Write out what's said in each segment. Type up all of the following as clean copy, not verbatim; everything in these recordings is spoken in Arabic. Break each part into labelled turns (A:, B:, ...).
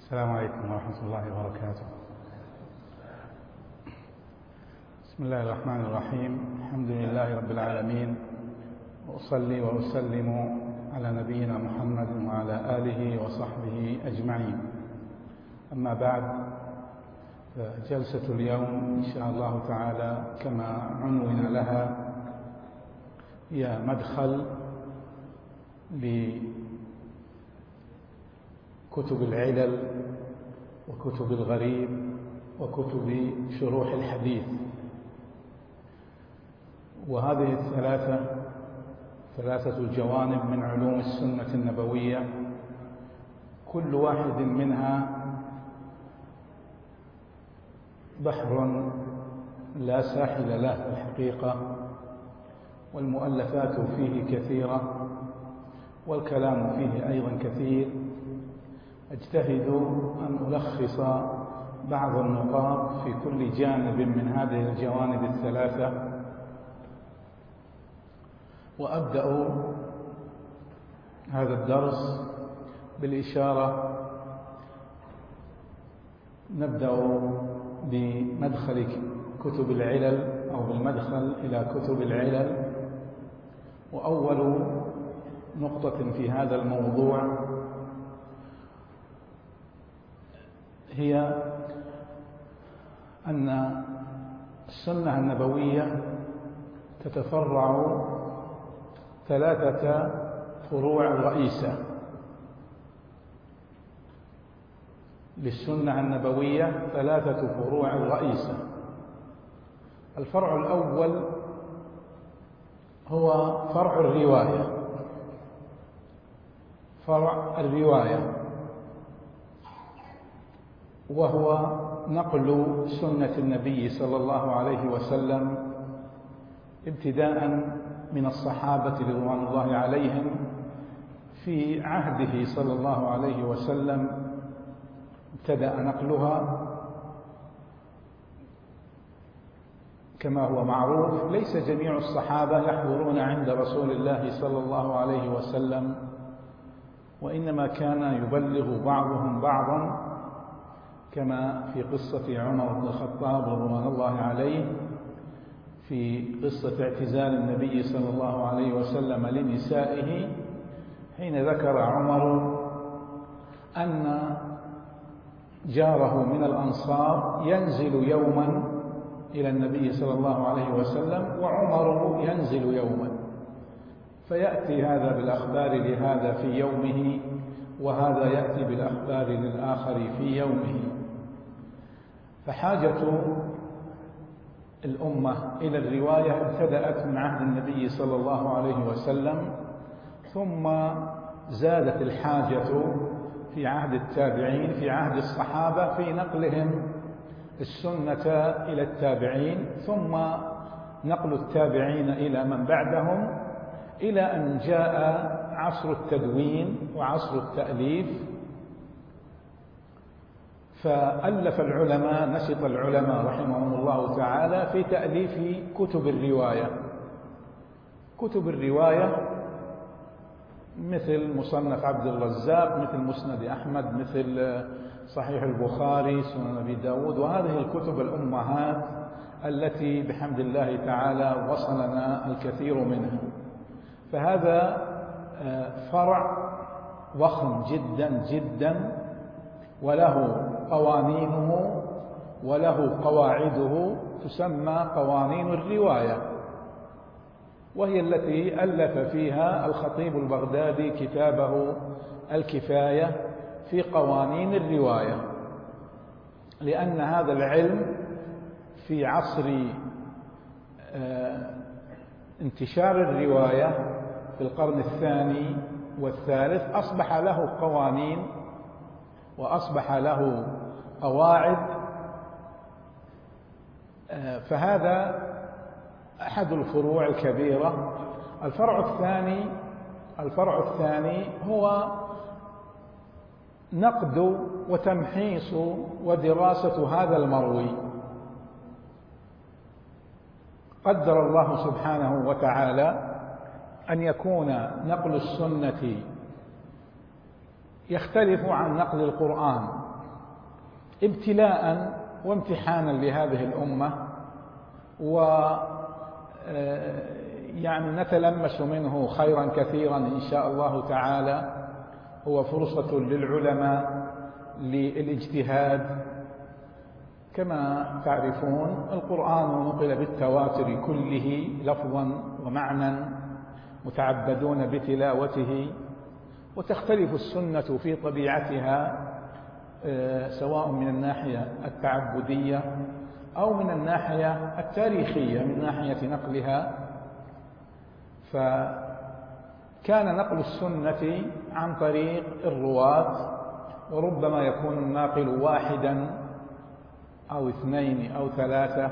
A: السلام عليكم ورحمة الله وبركاته. بسم الله الرحمن الرحيم. الحمد لله رب العالمين، وأصلي وأسلم على نبينا محمد وعلى آله وصحبه أجمعين. أما بعد، فجلسة اليوم إن شاء الله تعالى كما عنون لها هي مدخل لكتب العلل وكتب الغريب وكتب شروح الحديث. وهذه ثلاثة الجوانب من علوم السنة النبوية، كل واحد منها بحر لا ساحل له الحقيقة، والمؤلفات فيه كثيرة والكلام فيه أيضا كثير. أجتهد أن ألخص بعض النقاط في كل جانب من هذه الجوانب الثلاثة، وأبدأ هذا الدرس بالإشارة. نبدأ بمدخل كتب العلل أو بالمدخل إلى كتب العلل. وأول نقطة في هذا الموضوع هي أن السنة النبوية تتفرع ثلاثة فروع رئيسة للسنة النبوية، ثلاثة فروع رئيسة. الفرع الأول هو فرع الرواية، فرع الرواية، وهو نقل سنة النبي صلى الله عليه وسلم ابتداء من الصحابة رضوان الله عليهم في عهده صلى الله عليه وسلم، ابتدأ نقلها. كما هو معروف، ليس جميع الصحابة يحضرون عند رسول الله صلى الله عليه وسلم، وإنما كان يبلغ بعضهم بعضا، كما في قصة عمر بن الخطاب رضوان الله عليه في قصة اعتزال النبي صلى الله عليه وسلم لنسائه، حين ذكر عمر أن جاره من الأنصار ينزل يوما إلى النبي صلى الله عليه وسلم وعمر ينزل يوما، فيأتي هذا بالأخبار لهذا في يومه، وهذا يأتي بالأخبار للآخر في يومه. فحاجة الأمة إلى الرواية ابتدأت من عهد النبي صلى الله عليه وسلم، ثم زادت الحاجة في عهد التابعين، في عهد الصحابة، في نقلهم السنة إلى التابعين، ثم نقل التابعين إلى من بعدهم، إلى أن جاء عصر التدوين وعصر التأليف. فألف العلماء، نشط العلماء رحمهم الله تعالى في تأليف كتب الرواية. كتب الرواية مثل مصنف عبد الرزاق، مثل مسند أحمد، مثل صحيح البخاري، سنن أبي داود، وهذه الكتب الأمهات التي بحمد الله تعالى وصلنا الكثير منها. فهذا فرع ضخم جدا جدا، وله قوانينه وله قواعده، تسمى قوانين الرواية، وهي التي ألف فيها الخطيب البغدادي كتابه الكفاية في قوانين الرواية. لأن هذا العلم في عصر انتشار الرواية في القرن الثاني والثالث أصبح له قوانين وأصبح له قواعد. فهذا أحد الفروع الكبيرة. الفرع الثاني هو نقد وتمحيص ودراسة هذا المروي. قدر الله سبحانه وتعالى أن يكون نقل السنة يختلف عن نقل القرآن، ابتلاء وامتحانا لهذه الأمة، يعني نتلمس منه خيرا كثيرا إن شاء الله تعالى. هو فرصة للعلماء للاجتهاد. كما تعرفون القرآن نقل بالتواتر كله لفظا ومعنى، متعبدون بتلاوته، وتختلف السنة في طبيعتها سواء من الناحية التعبدية أو من الناحية التاريخية من ناحية نقلها. فكان نقل السنة عن طريق الرواة، وربما يكون الناقل واحدا أو اثنين أو ثلاثة،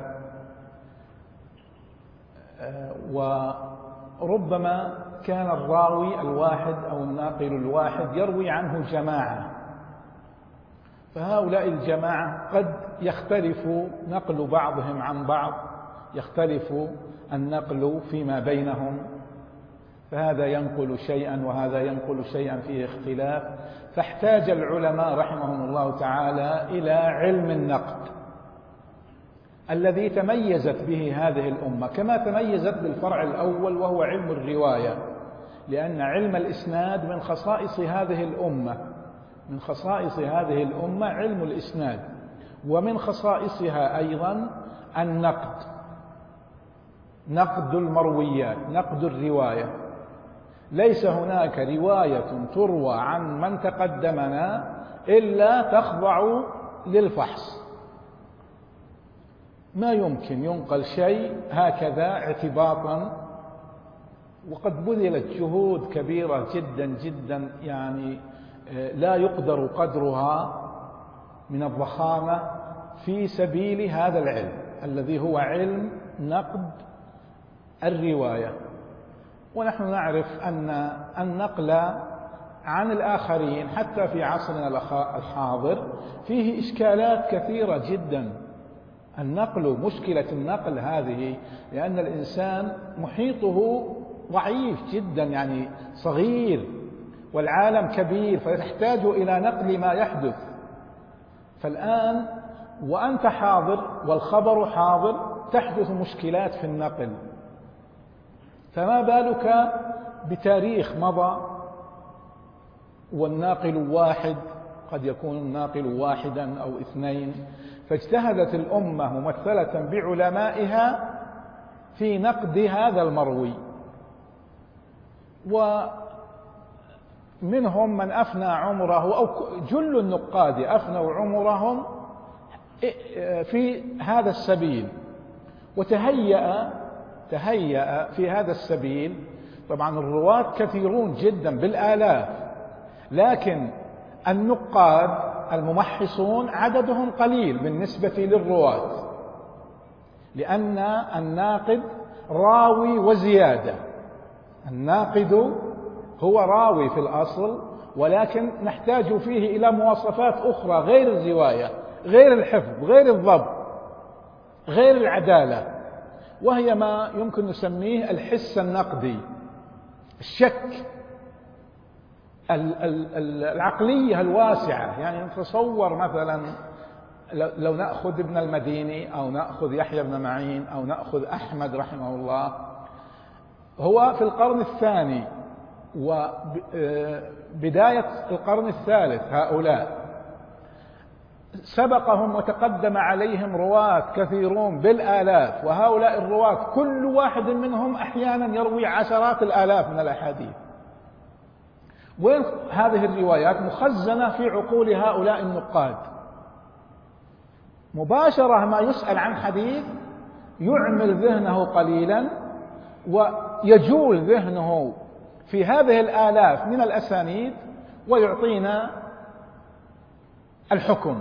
A: وربما كان الراوي الواحد أو الناقل الواحد يروي عنه جماعة، فهؤلاء الجماعة قد يختلف نقل بعضهم عن بعض، يختلف النقل فيما بينهم، فهذا ينقل شيئا وهذا ينقل شيئا فيه اختلاف. فاحتاج العلماء رحمهم الله تعالى إلى علم النقد الذي تميزت به هذه الأمة، كما تميزت بالفرع الأول وهو علم الرواية، لأن علم الإسناد من خصائص هذه الأمة، من خصائص هذه الأمة علم الإسناد، ومن خصائصها أيضا النقد، نقد المرويات، نقد الرواية. ليس هناك رواية تروى عن من تقدمنا إلا تخضع للفحص، ما يمكن ينقل شيء هكذا اعتباطا. وقد بذلت جهود كبيرة جدا جدا، يعني لا يقدر قدرها من الضخامة في سبيل هذا العلم الذي هو علم نقد الرواية. ونحن نعرف أن النقل عن الآخرين حتى في عصرنا الحاضر فيه إشكالات كثيرة جدا. النقل، مشكلة النقل هذه، لأن الإنسان محيطه ضعيف جدا، يعني صغير، والعالم كبير، فيحتاج إلى نقل ما يحدث. فالآن وأنت حاضر والخبر حاضر تحدث مشكلات في النقل، فما بالك بتاريخ مضى والناقل واحد، قد يكون الناقل واحدا أو اثنين. فاجتهدت الأمة ممثلة بعلمائها في نقد هذا المروي، ومنهم من أفنى عمره، أو جل النقاد أفنوا عمرهم في هذا السبيل، وتهيأ في هذا السبيل. طبعا الرواة كثيرون جدا بالآلاف، لكن النقاد الممحصون عددهم قليل بالنسبة للرواة، لأن الناقد راوي وزيادة. الناقد هو راوي في الأصل، ولكن نحتاج فيه إلى مواصفات أخرى غير الرواية، غير الحفظ، غير الضبط، غير العدالة، وهي ما يمكن نسميه الحس النقدي، الشك، العقلية الواسعة. يعني نتصور مثلا لو نأخذ ابن المديني أو نأخذ يحيى بن معين أو نأخذ أحمد رحمه الله، هو في القرن الثاني وبداية القرن الثالث، هؤلاء سبقهم وتقدم عليهم رواة كثيرون بالآلاف، وهؤلاء الرواة كل واحد منهم أحيانا يروي عشرات الآلاف من الأحاديث. وين هذه الروايات؟ مخزنة في عقول هؤلاء النقاد. مباشرة ما يسأل عن حديث يعمل ذهنه قليلا ويجول ذهنه في هذه الآلاف من الأسانيد ويعطينا الحكم،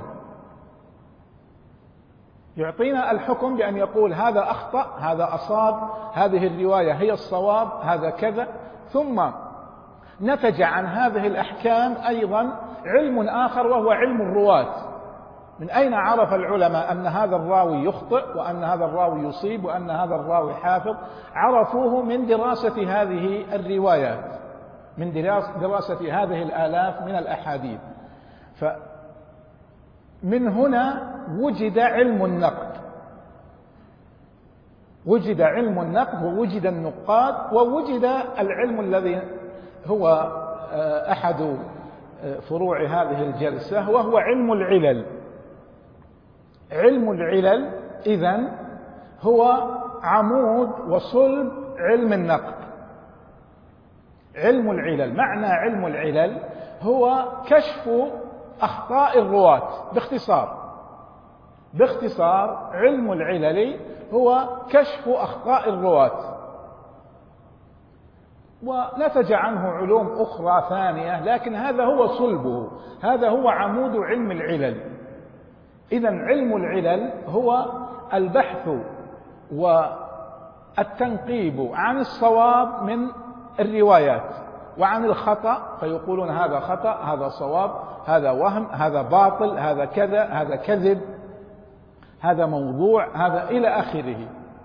A: يعطينا الحكم بأن يقول هذا أخطأ، هذا أصاب، هذه الرواية هي الصواب، هذا كذا. ثم نتج عن هذه الأحكام أيضا علم آخر وهو علم الرواة. من أين عرف العلماء أن هذا الراوي يخطئ وأن هذا الراوي يصيب وأن هذا الراوي حافظ؟ عرفوه من دراسة هذه الروايات، من دراسة هذه الآلاف من الأحاديث. فمن من هنا وجد علم النقد، وجد علم النقد ووجد النقاد، ووجد العلم الذي هو أحد فروع هذه الجلسة، وهو علم العلل. علم العلل إذن هو عمود وصلب علم النقد. علم العلل، معنى علم العلل هو كشف أخطاء الرواة. باختصار علم العلل هو كشف أخطاء الرواة، ونتج عنه علوم أخرى ثانية، لكن هذا هو صلبه، هذا هو عمود علم العلل. إذن علم العلل هو البحث والتنقيب عن الصواب من الروايات وعن الخطأ، فيقولون هذا خطأ، هذا صواب، هذا وهم، هذا باطل، هذا كذا، هذا كذب، هذا موضوع، هذا إلى آخره.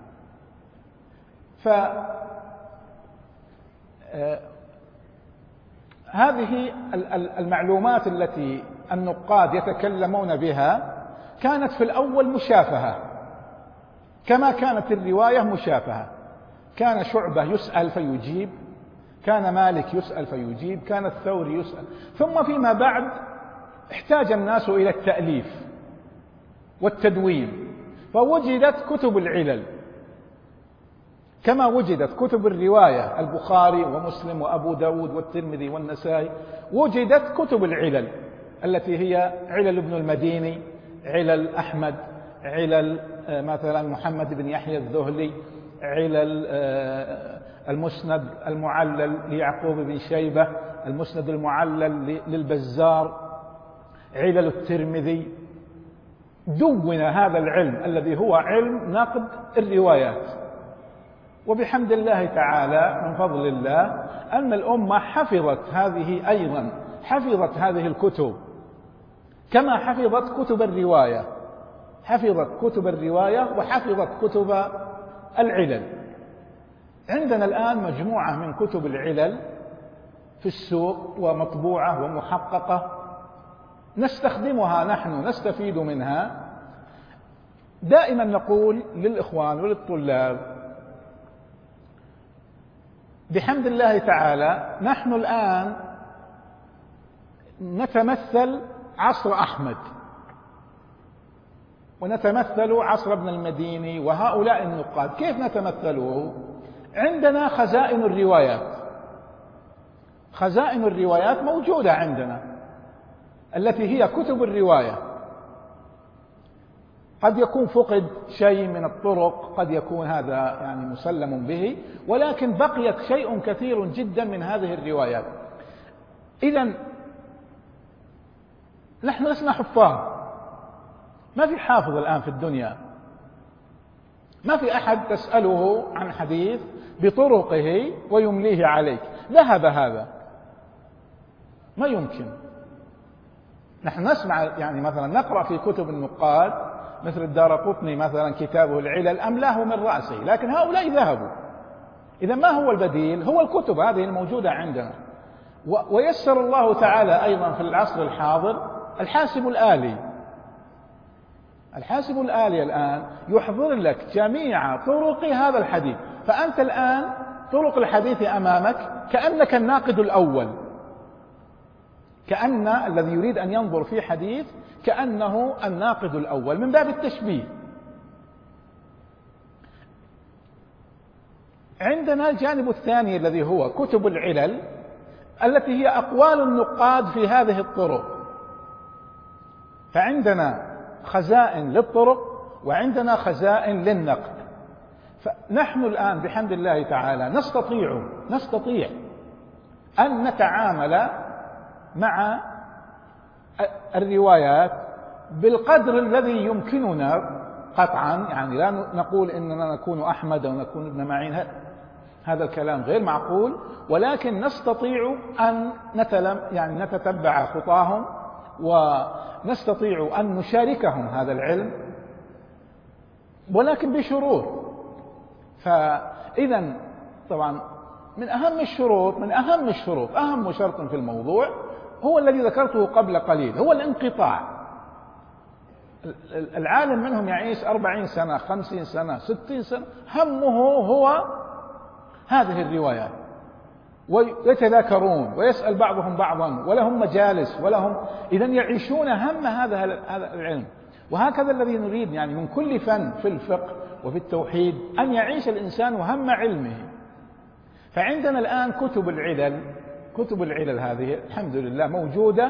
A: هذه المعلومات التي النقاد يتكلمون بها كانت في الأول مشافهة، كما كانت الرواية مشافهة. كان شعبة يسأل فيجيب، كان مالك يسأل فيجيب، كان الثوري يسأل. ثم فيما بعد احتاج الناس إلى التأليف والتدوين، فوجدت كتب العلل كما وجدت كتب الرواية، البخاري ومسلم وأبو داود والترمذي والنسائي. وجدت كتب العلل التي هي علل ابن المديني، علل أحمد، علل مثلا محمد بن يحيى الذهلي، علل المسند المعلل ليعقوب بن شيبة، المسند المعلل للبزار، علل الترمذي. دون هذا العلم الذي هو علم نقد الروايات. وبحمد الله تعالى، من فضل الله، أن الأمة حفظت هذه أيضا، حفظت هذه الكتب كما حفظت كتب الرواية، حفظت كتب الرواية وحفظت كتب العلل. عندنا الآن مجموعة من كتب العلل في السوق ومطبوعة ومحققة، نستخدمها نحن، نستفيد منها. دائما نقول للإخوان وللطلاب بحمد الله تعالى، نحن الآن نتمثل عصر أحمد، ونتمثل عصر ابن المديني وهؤلاء النقاد. كيف نتمثله؟ عندنا خزائن الروايات، خزائن الروايات موجودة عندنا، التي هي كتب الرواية. قد يكون فقد شيء من الطرق، قد يكون هذا يعني مسلم به، ولكن بقيت شيء كثير جدا من هذه الروايات. إذن نحن لسنا حفاظ، ما في حافظ الآن في الدنيا، ما في أحد تسأله عن حديث بطرقه ويمليه عليك. ذهب هذا، ما يمكن. نحن نسمع يعني مثلا نقرأ في كتب النقاد مثل الدارقطني مثلا كتابه العلل أملاه من رأسه، لكن هؤلاء ذهبوا. إذا ما هو البديل؟ هو الكتب هذه الموجودة عندنا. ويسر الله تعالى أيضا في العصر الحاضر الحاسب الآلي. الحاسب الآلي الآن يحضر لك جميع طرق هذا الحديث، فأنت الآن طرق الحديث أمامك كأنك الناقد الأول، كأن الذي يريد أن ينظر في حديث كأنه الناقد الأول من باب التشبيه. عندنا الجانب الثاني الذي هو كتب العلل التي هي أقوال النقاد في هذه الطرق. فعندنا خزائن للطرق وعندنا خزائن للنقد. فنحن الآن بحمد الله تعالى نستطيع أن نتعامل مع الروايات بالقدر الذي يمكننا قطعا. يعني لا نقول إننا نكون أحمد أو نكون ابن معين، هذا الكلام غير معقول، ولكن نستطيع أن نتتبع خطاهم ونستطيع أن نشاركهم هذا العلم، ولكن بشروط. فإذا طبعا من أهم الشروط أهم شرط في الموضوع هو الذي ذكرته قبل قليل، هو الانقطاع. العالم منهم يعيش 40 سنة 50 سنة 60 سنة، همه هو هذه الروايات، ويتذاكرون ويسأل بعضهم بعضا ولهم مجالس ولهم، إذا يعيشون هم هذا العلم. وهكذا الذي نريد يعني من كل فن في الفقه وفي التوحيد أن يعيش الإنسان هم علمه. فعندنا الآن كتب العلل هذه الحمد لله موجودة،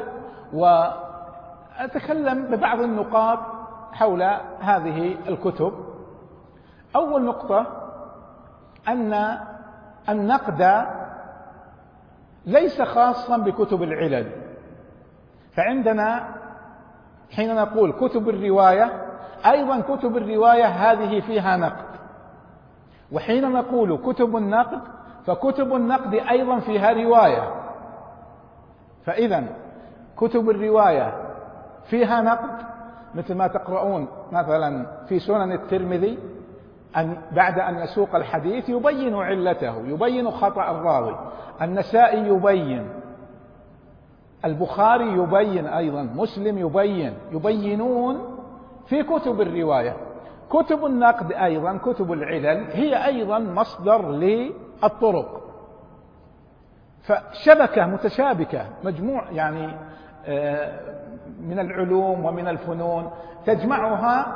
A: وأتكلم ببعض النقاط حول هذه الكتب. أول نقطة أن النقد ليس خاصا بكتب العلل. فعندنا حين نقول كتب الرواية، أيضا كتب الرواية هذه فيها نقد، وحين نقول كتب النقد فكتب النقد أيضا فيها رواية. فإذا كتب الرواية فيها نقد، مثل ما تقرؤون مثلا في سنن الترمذي بعد أن يسوق الحديث يبين علته، يبين خطأ الراوي، النسائي يبين، البخاري يبين، أيضا مسلم يبينون في كتب الرواية. كتب النقد أيضا كتب العلل هي أيضا مصدر للطرق، فشبكة متشابكة، مجموع يعني من العلوم ومن الفنون تجمعها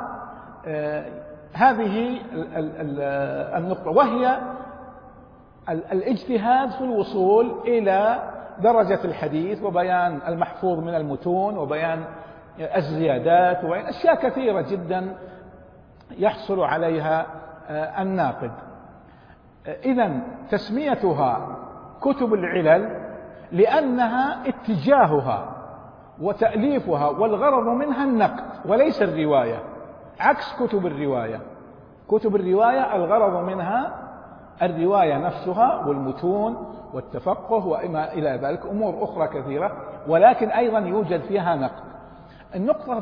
A: هذه النقطة، وهي الاجتهاد في الوصول إلى درجة الحديث وبيان المحفوظ من المتون وبيان الزيادات وبيان أشياء كثيرة جدا يحصل عليها الناقد. إذن تسميتها كتب العلل لأنها اتجاهها وتأليفها والغرض منها النقد وليس الرواية، عكس كتب الرواية. كتب الرواية الغرض منها الرواية نفسها والمتون والتفقه وما إلى ذلك، أمور أخرى كثيرة، ولكن أيضا يوجد فيها نقد. النقطة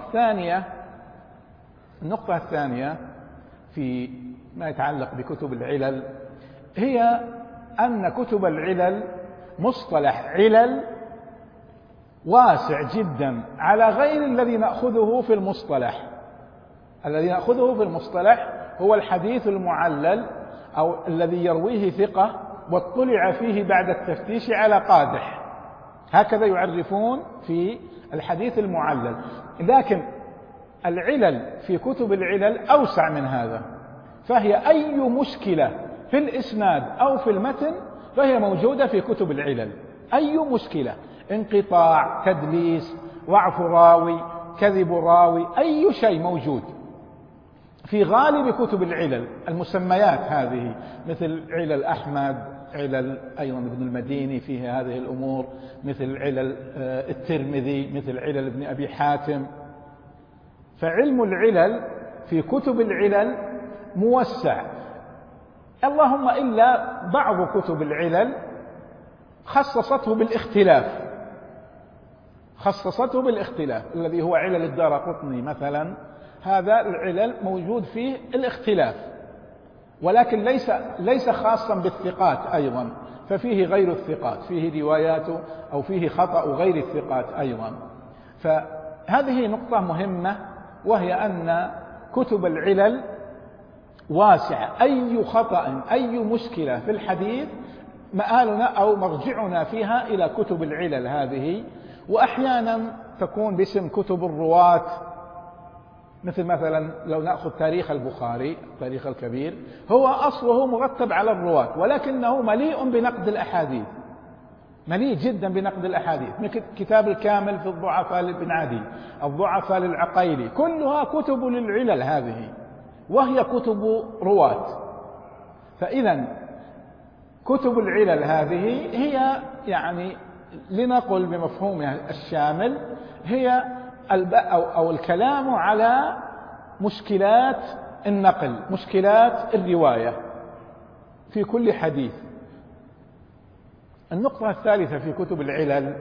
A: الثانية في ما يتعلق بكتب العلل هي أن كتب العلل مصطلح علل واسع جدا على غير الذي نأخذه في المصطلح. الذي نأخذه في المصطلح هو الحديث المعلل أو الذي يرويه ثقة واطلع فيه بعد التفتيش على قادح، هكذا يعرفون في الحديث المعلل. لكن العلل في كتب العلل أوسع من هذا، فهي أي مشكلة في الإسناد أو في المتن فهي موجودة في كتب العلل. أي مشكلة، انقطاع، تدليس، ضعف راوي، كذب راوي، أي شيء موجود في غالب كتب العلل. المسميات هذه مثل علل أحمد، علل أيضا ابن المديني فيه هذه الأمور، مثل علل الترمذي، مثل علل ابن أبي حاتم. فعلم العلل في كتب العلل موسع، اللهم إلا بعض كتب العلل خصصته بالاختلاف، الذي هو علل الدارقطني مثلا، هذا العلل موجود فيه الاختلاف، ولكن ليس خاصا بالثقات أيضا، ففيه غير الثقات، فيه رواياته أو فيه خطأ غير الثقات أيضا. فهذه نقطة مهمة، وهي أن كتب العلل واسعة، أي خطأ أي مشكلة في الحديث مآلنا أو مرجعنا فيها إلى كتب العلل هذه. وأحيانا تكون باسم كتب الرواة، مثلا لو نأخذ تاريخ البخاري، التاريخ الكبير، هو أصله مرتب على الرواة، ولكنه مليء بنقد الأحاديث، مليء جدا بنقد الأحاديث، مثل كتاب الكامل في الضعفاء لابن عدي، الضعفاء للعقيلي، كلها كتب للعلل هذه، وهي كتب رواة. فإذا كتب العلل هذه هي يعني لنقل بمفهومها الشامل هي أو الكلام على مشكلات النقل، مشكلات الرواية في كل حديث. النقطة الثالثة في كتب العلل،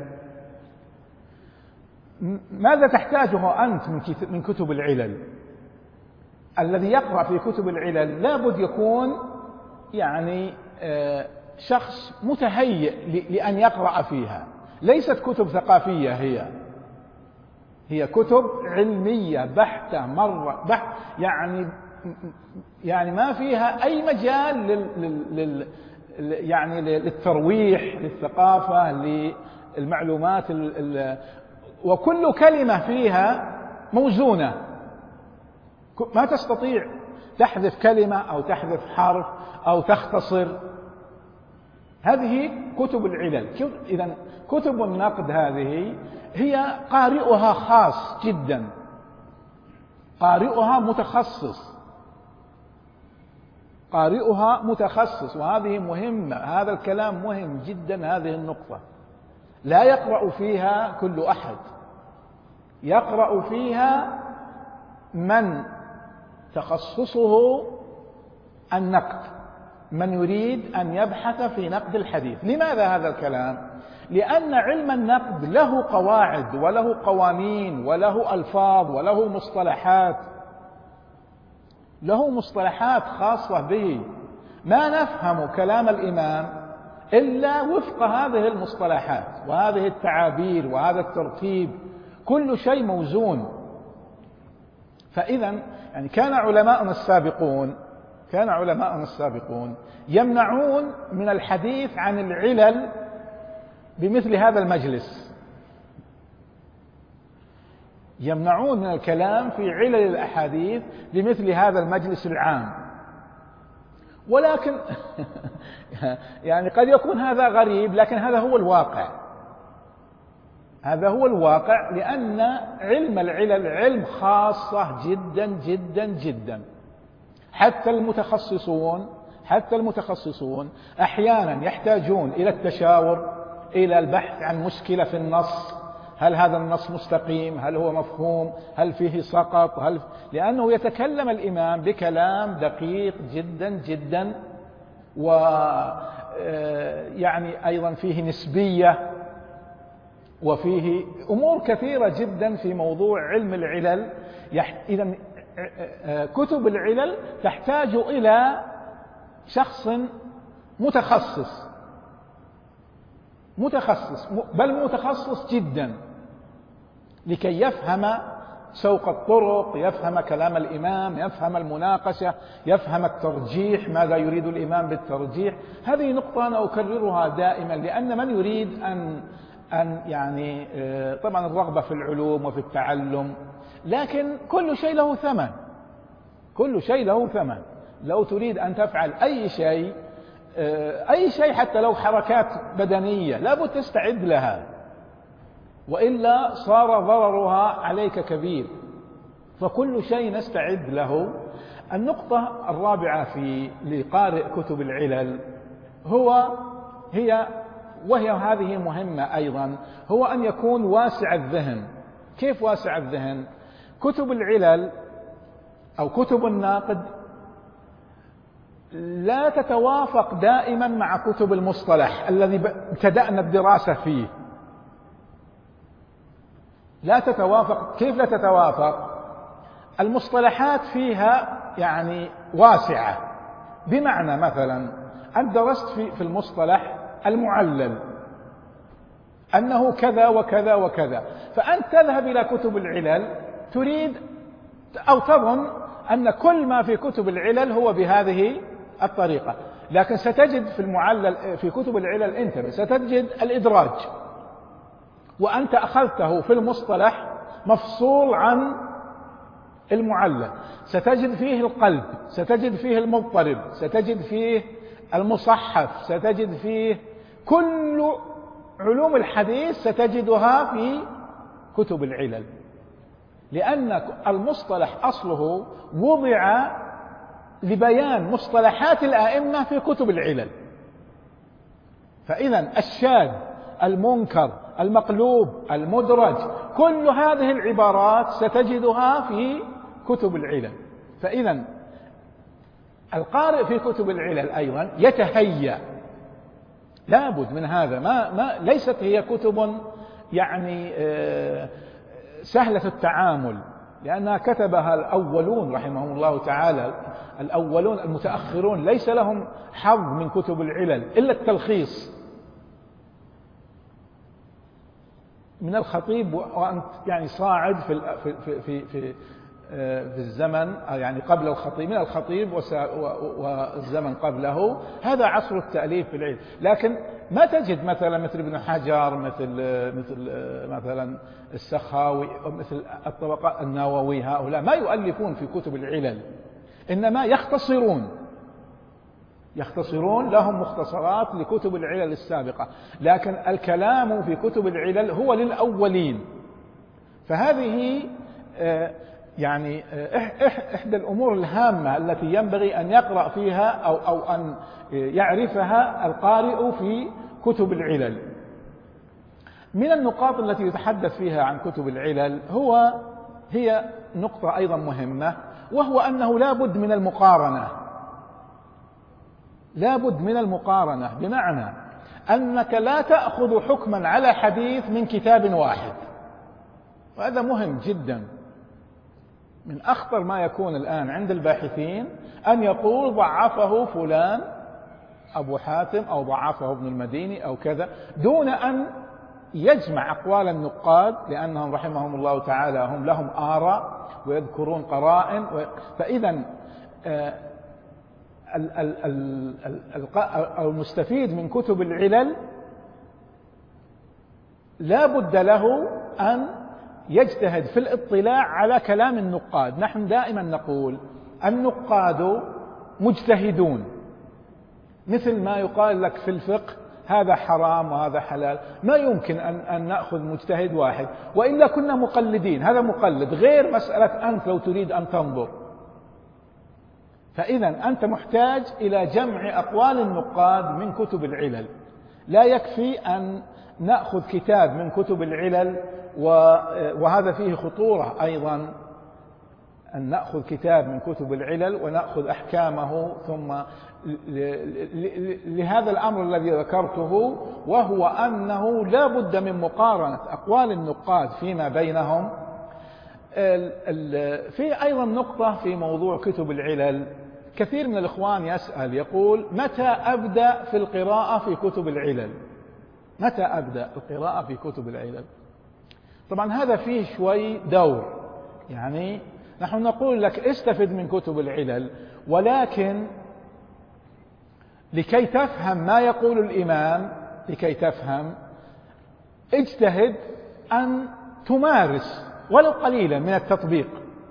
A: ماذا تحتاجه أنت من كتب العلل؟ الذي يقرأ في كتب العلل لابد يكون يعني شخص متهيئ لأن يقرأ فيها، ليست كتب ثقافية هي، هي كتب علمية بحتة مرة بحت، يعني ما فيها أي مجال يعني للترويح، للثقافة، للمعلومات، وكل كلمة فيها موزونة، ما تستطيع تحذف كلمة أو تحذف حرف أو تختصر. هذه كتب العلل. إذن كتب النقد هذه هي قارئها خاص جدا، قارئها متخصص، قارئها متخصص، وهذه مهمة، هذا الكلام مهم جدا. هذه النقطة لا يقرأ فيها كل أحد، يقرأ فيها من تخصصه النقد، من يريد أن يبحث في نقد الحديث. لماذا هذا الكلام؟ لأن علم النقد له قواعد وله قوانين وله ألفاظ وله مصطلحات، له مصطلحات خاصة به. ما نفهم كلام الإمام إلا وفق هذه المصطلحات وهذه التعابير وهذا الترتيب، كل شيء موزون. فإذا يعني كان علماؤنا السابقون يمنعون من الحديث عن العلل بمثل هذا المجلس، يمنعون من الكلام في علل الأحاديث بمثل هذا المجلس العام. ولكن يعني قد يكون هذا غريب، لكن هذا هو الواقع، هذا هو الواقع، لأن علم العلل علم خاصة جدا جدا جدا. حتى المتخصصون أحيانا يحتاجون إلى التشاور، إلى البحث عن مشكلة في النص، هل هذا النص مستقيم، هل هو مفهوم، هل فيه سقط، لأنه يتكلم الإمام بكلام دقيق جدا جدا، ويعني أيضا فيه نسبية، وفيه أمور كثيرة جدا في موضوع علم العلل. إذن كتب العلل تحتاج إلى شخص متخصص، بل متخصص جدا، لكي يفهم سوق الطرق، يفهم كلام الإمام، يفهم المناقشة، يفهم الترجيح، ماذا يريد الإمام بالترجيح. هذه نقطة أنا أكررها دائما، لأن من يريد أن يعني طبعا الرغبة في العلوم وفي التعلم، لكن كل شيء له ثمن، كل شيء له ثمن. لو تريد أن تفعل أي شيء حتى لو حركات بدنية لابد تستعد لها، وإلا صار ضررها عليك كبير. فكل شيء نستعد له. النقطة الرابعة لقارئ كتب العلل وهي هذه مهمة أيضا، هو أن يكون واسع الذهن. كيف واسع الذهن؟ كتب العلل أو كتب الناقد لا تتوافق دائما مع كتب المصطلح الذي ابتدأنا الدراسة فيه، لا تتوافق. كيف لا تتوافق؟ المصطلحات فيها يعني واسعة، بمعنى مثلا أنت درست في المصطلح المعلل أنه كذا وكذا وكذا، فأنت تذهب إلى كتب العلل تريد أو تظن أن كل ما في كتب العلل هو بهذه الطريقة، لكن ستجد في كتب العلل انتبه، ستجد الإدراج، وأنت أخذته في المصطلح مفصول عن المعلل. ستجد فيه القلب، ستجد فيه المضطرب، ستجد فيه المصحف، ستجد فيه كل علوم الحديث ستجدها في كتب العلل، لأن المصطلح أصله وضع لبيان مصطلحات الآئمة في كتب العلل. فإذا الشاذ، المنكر، المقلوب، المدرج، كل هذه العبارات ستجدها في كتب العلل. فإذا القارئ في كتب العلل أيضا يتهيأ، لابد من هذا. ليست هي كتب يعني سهلة التعامل، لأنها كتبها الأولون رحمهم الله تعالى، الأولون المتأخرون ليس لهم حظ من كتب العلل إلا التلخيص، من الخطيب وأنت يعني صاعد في الزمن، يعني قبل الخطيب، من الخطيب والزمن قبله، هذا عصر التأليف في العلم. لكن ما تجد مثلا مثل ابن حجر، مثلا السخاوي، مثل الطبقات النووي، هؤلاء ما يؤلفون في كتب العلل، إنما يختصرون لهم مختصرات لكتب العلل السابقة، لكن الكلام في كتب العلل هو للأولين. فهذه يعني إحدى الأمور الهامة التي ينبغي أن يقرأ فيها أو أن يعرفها القارئ في كتب العلل. من النقاط التي يتحدث فيها عن كتب العلل هي نقطة أيضا مهمة، وهو أنه لا بد من المقارنة، بمعنى أنك لا تأخذ حكما على حديث من كتاب واحد، وهذا مهم جدا. من أخطر ما يكون الآن عند الباحثين أن يقول ضعفه فلان أبو حاتم أو ضعفه ابن المديني أو كذا، دون أن يجمع أقوال النقاد، لأنهم رحمهم الله تعالى هم لهم آراء ويذكرون قرائن. فإذا المستفيد من كتب العلل لا بد له أن يجتهد في الاطلاع على كلام النقاد. نحن دائما نقول النقاد مجتهدون، مثل ما يقال لك في الفقه هذا حرام وهذا حلال، ما يمكن أن نأخذ مجتهد واحد، وإلا كنا مقلدين. هذا مقلد، غير مسألة أنت لو تريد أن تنظر. فإذا أنت محتاج إلى جمع أقوال النقاد من كتب العلل. لا يكفي أن نأخذ كتاب من كتب العلل، وهذا فيه خطورة أيضا، أن نأخذ كتاب من كتب العلل ونأخذ أحكامه ثم لهذا الأمر الذي ذكرته، وهو أنه لا بد من مقارنة أقوال النقاد فيما بينهم. في أيضا نقطة في موضوع كتب العلل، كثير من الإخوان يسأل يقول متى أبدأ في القراءة في كتب العلل؟ متى أبدأ القراءة في كتب العلل؟ طبعا هذا فيه شوي دور، يعني نحن نقول لك استفد من كتب العلل، ولكن لكي تفهم ما يقول الإمام، لكي تفهم اجتهد أن تمارس ولو قليلا من التطبيق.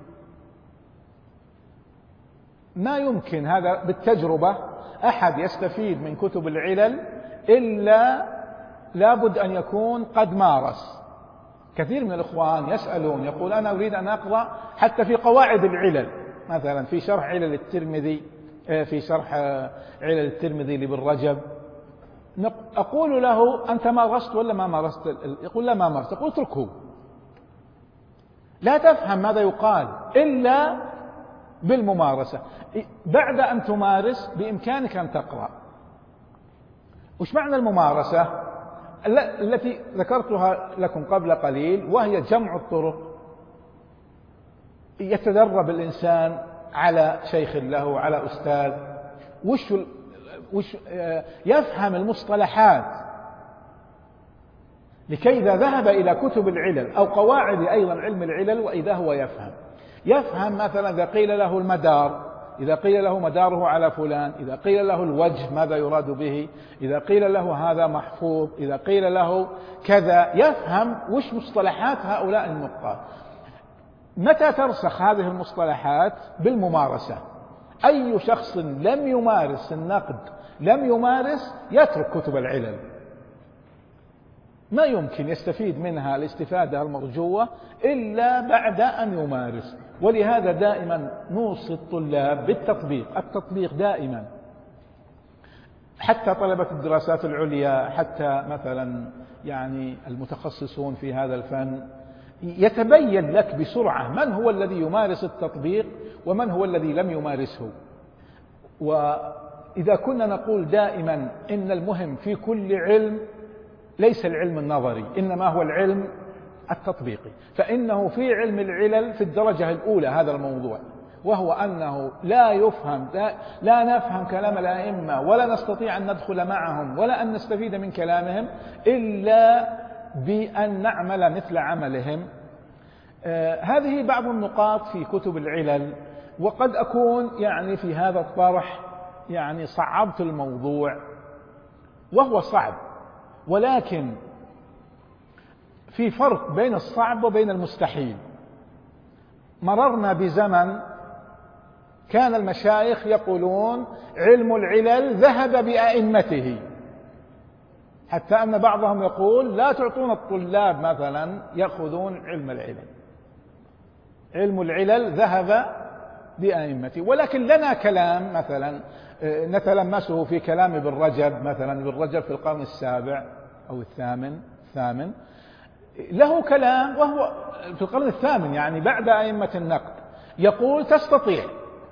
A: ما يمكن هذا بالتجربة أحد يستفيد من كتب العلل إلا لابد أن يكون قد مارس. كثير من الإخوان يسألون يقول أنا أريد أن أقرأ حتى في قواعد العلل، مثلا في شرح علل الترمذي، في شرح علل الترمذي لابن رجب، أقول له أنت مارست ولا ما مارست؟ يقول لا ما مارست. أقول اتركه، لا تفهم ماذا يقال إلا بالممارسة. بعد أن تمارس بإمكانك أن تقرأ. وش معنى الممارسة التي ذكرتها لكم قبل قليل، وهي جمع الطرق. يتدرب الإنسان على شيخ له، على أستاذ، يفهم المصطلحات، لكي إذا ذهب إلى كتب العلل أو قواعد أيضا علم العلل، وإذا هو يفهم مثلا إذا قيل له المدار، إذا قيل له مداره على فلان، إذا قيل له الوجه ماذا يراد به، إذا قيل له هذا محفوظ، إذا قيل له كذا، يفهم وش مصطلحات هؤلاء النقاد. متى ترسخ هذه المصطلحات؟ بالممارسة. أي شخص لم يمارس النقد، لم يمارس، يترك كتب العلل، ما يمكن يستفيد منها الاستفادة المرجوة إلا بعد أن يمارس. ولهذا دائما نوصي الطلاب بالتطبيق، التطبيق دائما، حتى طلبة الدراسات العليا، حتى مثلا يعني المتخصصون في هذا الفن، يتبين لك بسرعة من هو الذي يمارس التطبيق ومن هو الذي لم يمارسه. وإذا كنا نقول دائما إن المهم في كل علم ليس العلم النظري، إنما هو العلم التطبيقي، فإنه في علم العلل في الدرجة الأولى هذا الموضوع، وهو أنه لا نفهم كلام الأئمة، ولا نستطيع أن ندخل معهم، ولا أن نستفيد من كلامهم إلا بأن نعمل مثل عملهم. هذه بعض النقاط في كتب العلل، وقد أكون يعني في هذا الطرح يعني صعبت الموضوع، وهو صعب، ولكن في فرق بين الصعب وبين المستحيل. مررنا بزمن كان المشايخ يقولون علم العلل ذهب بأئمته، حتى أن بعضهم يقول لا تعطون الطلاب مثلا يأخذون علم العلل، علم العلل ذهب بأئمته. ولكن لنا كلام مثلا نتلمسه في كلام ابن رجب، مثلا ابن رجب في القرن السابع أو الثامن له كلام، وهو في القرن الثامن يعني بعد أئمة النقد، يقول تستطيع،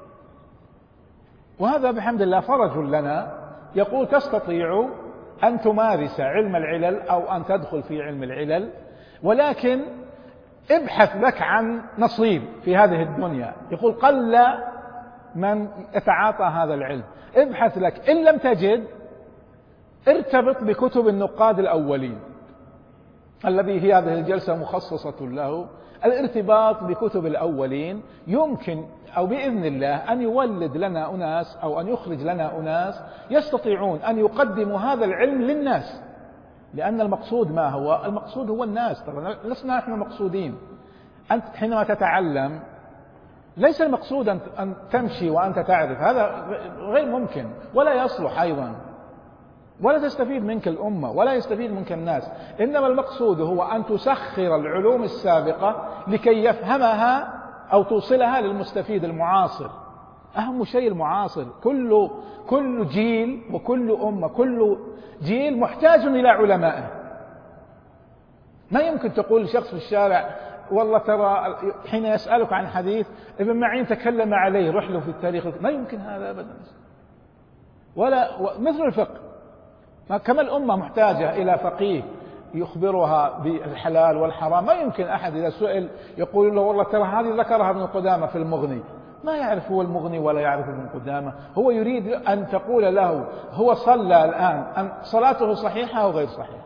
A: وهذا بحمد الله فرج لنا، يقول تستطيع أن تمارس علم العلل أو أن تدخل في علم العلل، ولكن ابحث لك عن نصيب في هذه الدنيا. يقول قل من يتعاطى هذا العلم، ابحث لك، إن لم تجد ارتبط بكتب النقاد الأولين، الذي هي هذه الجلسة مخصصة له. الارتباط بكتب الأولين يمكن أو بإذن الله أن يولد لنا أناس أو أن يخرج لنا أناس يستطيعون أن يقدموا هذا العلم للناس، لأن المقصود ما هو؟ المقصود هو الناس، ترى لسنا نحن مقصودين. أنت حينما تتعلم ليس المقصود أن تمشي وأنت تعرف، هذا غير ممكن ولا يصلح أيضا، ولا تستفيد منك الأمة ولا يستفيد منك الناس. إنما المقصود هو أن تسخر العلوم السابقة لكي يفهمها أو توصلها للمستفيد المعاصر. أهم شيء المعاصر، كل جيل وكل أمة كل جيل محتاج إلى علمائه. ما يمكن تقول لشخص في الشارع والله ترى حين يسألك عن حديث ابن معين تكلم عليه روح له في التاريخ، ما يمكن هذا أبدا. ولا مثل الفقه، كما الأمة محتاجة إلى فقيه يخبرها بالحلال والحرام، ما يمكن أحد إذا سئل يقول له والله ترى هذه ذكرها ابن قدامة في المغني، ما يعرف هو المغني ولا يعرف ابن قدامة. هو يريد أن تقول له هو صلى الآن أن صلاته صحيحة أو غير صحيحة.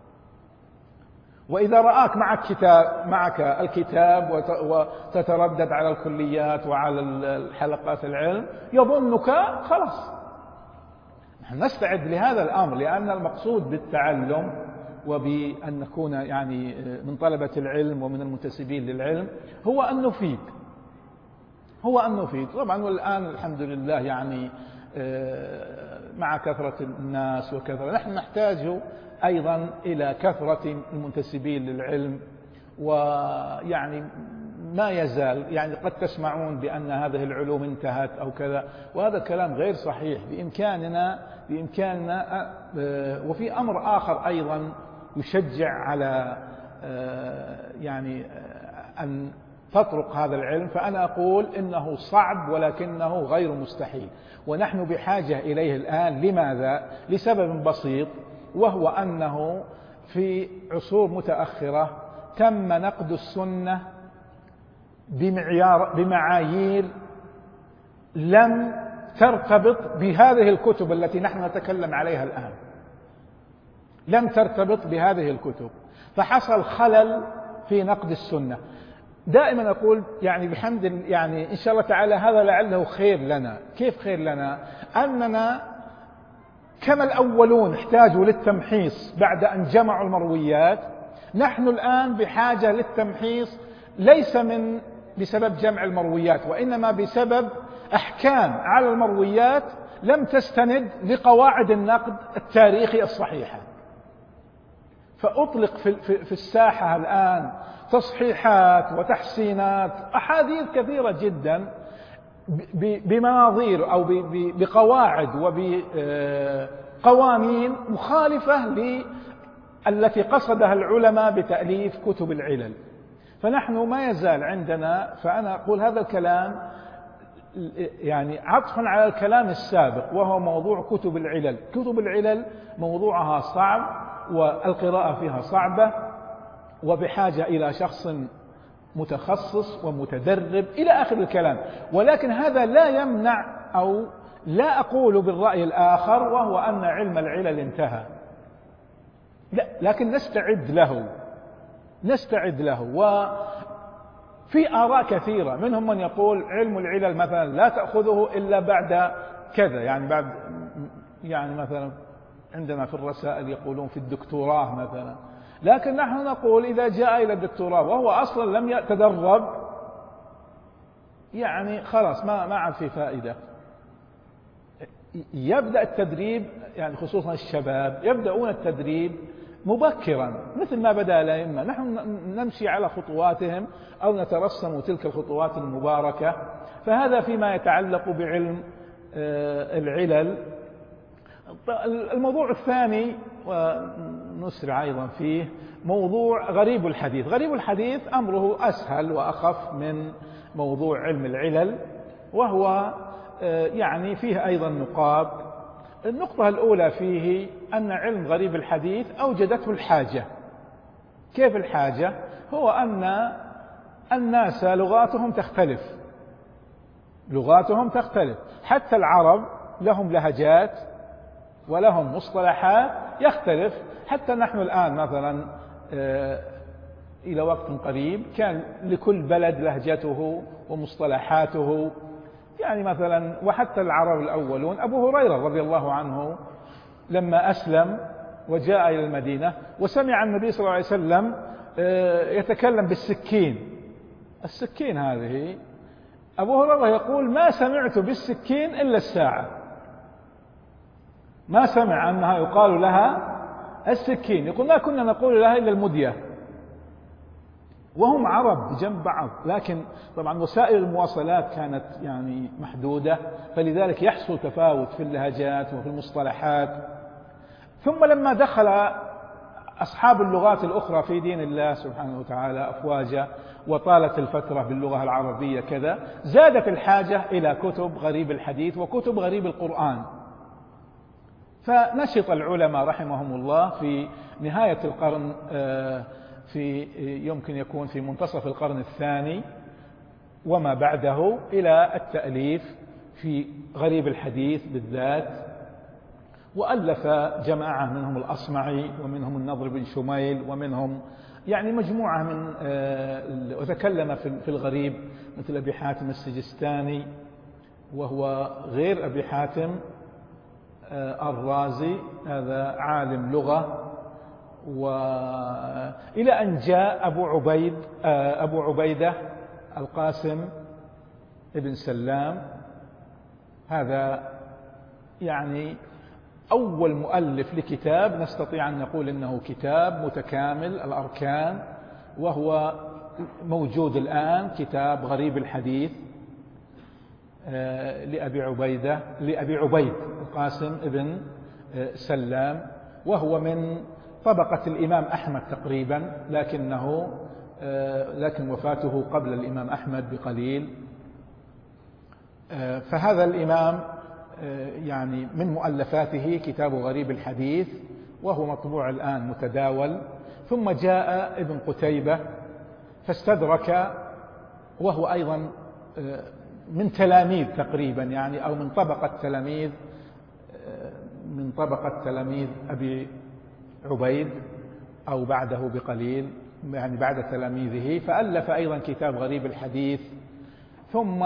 A: وإذا رآك معك الكتاب وتتردد على الكليات وعلى الحلقات العلم يظنك خلاص. نحن نستعد لهذا الأمر، لأن المقصود بالتعلم وبأن نكون يعني من طلبة العلم ومن المنتسبين للعلم هو أن نفيد، طبعا. والآن الحمد لله يعني مع كثرة الناس وكثرة، نحن نحتاج أيضا إلى كثرة المنتسبين للعلم. ويعني ما يزال يعني قد تسمعون بأن هذه العلوم انتهت أو كذا، وهذا كلام غير صحيح. بإمكاننا وفي أمر آخر أيضا يشجع على يعني أن تطرق هذا العلم، فأنا أقول إنه صعب ولكنه غير مستحيل، ونحن بحاجة إليه الآن. لماذا؟ لسبب بسيط، وهو أنه في عصور متأخرة تم نقد السنة بمعايير لم ترتبط بهذه الكتب التي نحن نتكلم عليها الآن، لم ترتبط بهذه الكتب، فحصل خلل في نقد السنة. دائما أقول يعني بحمد يعني إن شاء الله تعالى هذا لعله خير لنا. كيف خير لنا؟ أننا كما الأولون احتاجوا للتمحيص بعد أن جمعوا المرويات، نحن الآن بحاجة للتمحيص ليس بسبب جمع المرويات، وإنما بسبب أحكام على المرويات لم تستند لقواعد النقد التاريخي الصحيحة. فأطلق في الساحة الآن تصحيحات وتحسينات، أحاديث كثيرة جدا بمناظير أو بقواعد وبقوانين مخالفة التي قصدها العلماء بتأليف كتب العلل. فنحن ما يزال عندنا، فأنا أقول هذا الكلام يعني عطفا على الكلام السابق، وهو موضوع كتب العلل. كتب العلل موضوعها صعب والقراءة فيها صعبة، وبحاجة إلى شخص متخصص ومتدرب إلى آخر الكلام. ولكن هذا لا يمنع أو لا أقول بالرأي الآخر، وهو أن علم العلل انتهى. لا، لكن نستعد له. وفي آراء كثيرة، منهم من يقول علم العلل مثلا لا تأخذه إلا بعد كذا، يعني مثلا عندنا في الرسائل يقولون في الدكتوراه مثلا، لكن نحن نقول إذا جاء إلى الدكتوراه وهو أصلا لم يتدرب، يعني خلاص ما عاد في فائدة. يبدأ التدريب، يعني خصوصا الشباب يبدأون التدريب مبكرا مثل ما بدأ الأئمة، نحن نمشي على خطواتهم أو نترسم تلك الخطوات المباركة. فهذا فيما يتعلق بعلم العلل. الموضوع الثاني ونسرع أيضا فيه موضوع غريب الحديث. غريب الحديث أمره أسهل وأخف من موضوع علم العلل، وهو يعني فيه أيضا نقاط. النقطة الأولى فيه أن علم غريب الحديث أوجدته الحاجة. كيف الحاجة؟ هو أن الناس لغاتهم تختلف، حتى العرب لهم لهجات ولهم مصطلحات يختلف. حتى نحن الآن مثلا إلى وقت قريب كان لكل بلد لهجته ومصطلحاته، يعني مثلا وحتى العرب الأولون. أبو هريرة رضي الله عنه لما أسلم وجاء إلى المدينة وسمع النبي صلى الله عليه وسلم يتكلم السكين هذه، أبو هريرة يقول ما سمعت بالسكين إلا الساعة، ما سمع أنها يقال لها السكين، يقول ما كنا نقول لها إلا المدية. وهم عرب بجنب بعض، لكن طبعا وسائل المواصلات كانت يعني محدودة، فلذلك يحصل تفاوت في اللهجات وفي المصطلحات. ثم لما دخل أصحاب اللغات الأخرى في دين الله سبحانه وتعالى أفواجا، وطالت الفترة باللغة العربية كذا، زادت الحاجة إلى كتب غريب الحديث وكتب غريب القرآن. فنشط العلماء رحمهم الله في نهاية القرن، يمكن يكون في منتصف القرن الثاني وما بعده، إلى التأليف في غريب الحديث بالذات. وألف جماعة منهم الأصمعي ومنهم النضر بن شميل ومنهم يعني مجموعة من وتكلم في الغريب مثل أبي حاتم السجستاني، وهو غير أبي حاتم الرازي، هذا عالم لغة. وإلى أن جاء أبو عبيدة القاسم ابن سلام، هذا يعني أول مؤلف لكتاب نستطيع أن نقول إنه كتاب متكامل الأركان، وهو موجود الآن، كتاب غريب الحديث لأبي عبيد القاسم ابن سلام، وهو من طبقة الإمام أحمد تقريبا، لكن وفاته قبل الإمام أحمد بقليل. فهذا الإمام يعني من مؤلفاته كتاب غريب الحديث، وهو مطبوع الآن متداول. ثم جاء ابن قتيبة فاستدرك، وهو أيضا من تلاميذ تقريبا، يعني أو من طبقة تلاميذ أبي عبيد أو بعده بقليل، يعني بعد تلاميذه، فألف أيضا كتاب غريب الحديث. ثم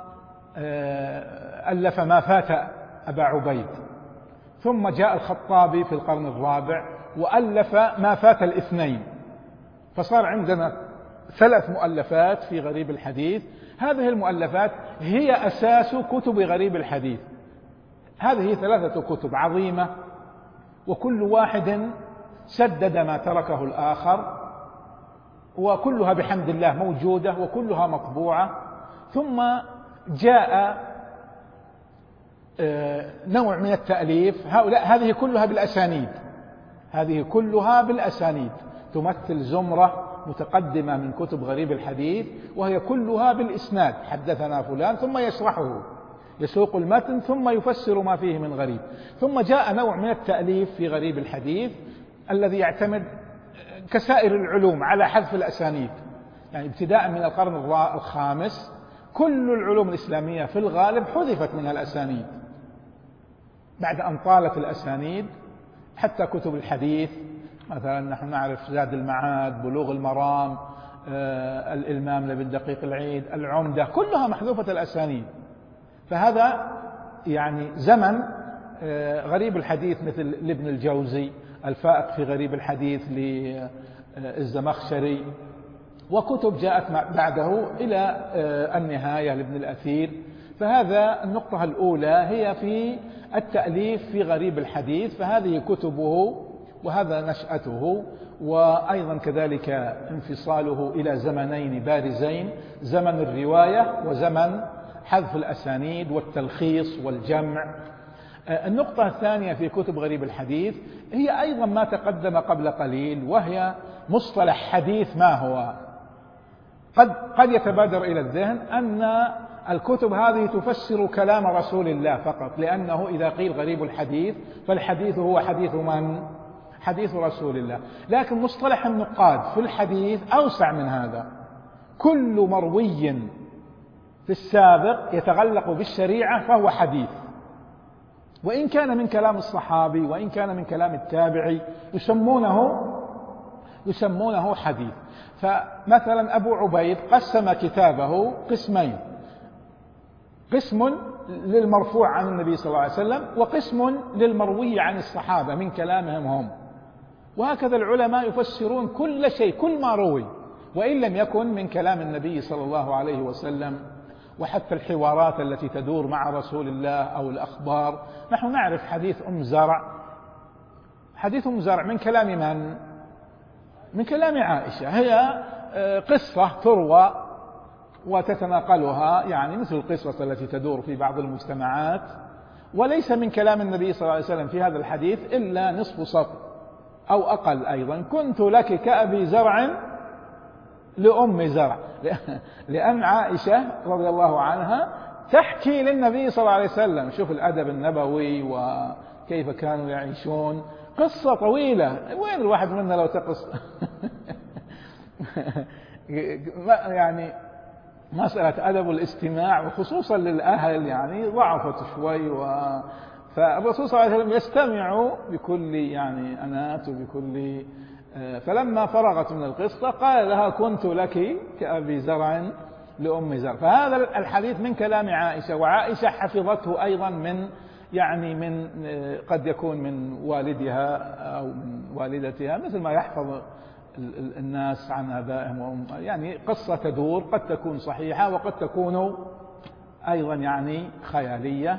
A: ألف ما فات أبا عبيد. ثم جاء الخطابي في القرن الرابع وألف ما فات الاثنين، فصار عندنا 3 مؤلفات في غريب الحديث. هذه المؤلفات هي أساس كتب غريب الحديث. هذه 3 كتب عظيمة، وكل واحد سدد ما تركه الآخر، وكلها بحمد الله موجودة وكلها مطبوعة. ثم جاء نوع من التأليف، هذه كلها بالأسانيد، تمثل زمرة متقدمة من كتب غريب الحديث، وهي كلها بالإسناد، حدثنا فلان، ثم يشرحه، يسوق المتن ثم يفسر ما فيه من غريب. ثم جاء نوع من التأليف في غريب الحديث الذي يعتمد كسائر العلوم على حذف الأسانيد، يعني ابتداء من القرن الخامس كل العلوم الإسلامية في الغالب حذفت منها الأسانيد بعد أن طالت الأسانيد، حتى كتب الحديث مثلا نحن نعرف زاد المعاد، بلوغ المرام، الإلمام لابن دقيق العيد، العمدة، كلها محذوفة الأسانيد. فهذا يعني زمن غريب الحديث مثل لابن الجوزي، الفائق في غريب الحديث للزمخشري، وكتب جاءت بعده إلى النهاية لابن الأثير. فهذا النقطة الأولى هي في التأليف في غريب الحديث، فهذه كتبه وهذا نشأته، وأيضا كذلك انفصاله إلى زمنين بارزين، زمن الرواية وزمن حذف الأسانيد والتلخيص والجمع. النقطة الثانية في كتب غريب الحديث هي أيضا ما تقدم قبل قليل، وهي مصطلح حديث ما هو. قد يتبادر إلى الذهن أن الكتب هذه تفسر كلام رسول الله فقط، لأنه إذا قيل غريب الحديث فالحديث هو حديث من؟ حديث رسول الله. لكن مصطلح النقاد في الحديث أوسع من هذا، كل مروي في السابق يتعلق بالشريعة فهو حديث، وإن كان من كلام الصحابي وإن كان من كلام التابعي يسمونه حديث. فمثلا أبو عبيد قسم كتابه قسمين، قسم للمرفوع عن النبي صلى الله عليه وسلم وقسم للمروي عن الصحابة من كلامهم هم. وهكذا العلماء يفسرون كل شيء، كل ما روي وإن لم يكن من كلام النبي صلى الله عليه وسلم. وحتى الحوارات التي تدور مع رسول الله أو الأخبار، نحن نعرف حديث أم زرع، حديث أم زرع من كلام من؟ من كلام عائشة، هي قصة تروى وتتناقلها، يعني مثل القصص التي تدور في بعض المجتمعات، وليس من كلام النبي صلى الله عليه وسلم في هذا الحديث إلا نصف سطر أو أقل. أيضا كنت لك كأبي زرع لأم زرع، لأن عائشة رضي الله عنها تحكي للنبي صلى الله عليه وسلم، شوف الأدب النبوي وكيف كانوا يعيشون، قصة طويلة، وين الواحد منا لو تقص يعني مسألة أدب الاستماع وخصوصا للأهل يعني ضعفت شوي، فالرسول صلى الله عليه وسلم يستمع بكل يعني أنات وبكل. فلما فرغت من القصة قال لها كنت لك كأبي زرع لأم زرع. فهذا الحديث من كلام عائشة، وعائشة حفظته أيضا من يعني من قد يكون من والدها أو من والدتها، مثل ما يحفظ الناس عن آبائهم يعني قصة تدور، قد تكون صحيحة وقد تكون أيضا يعني خيالية.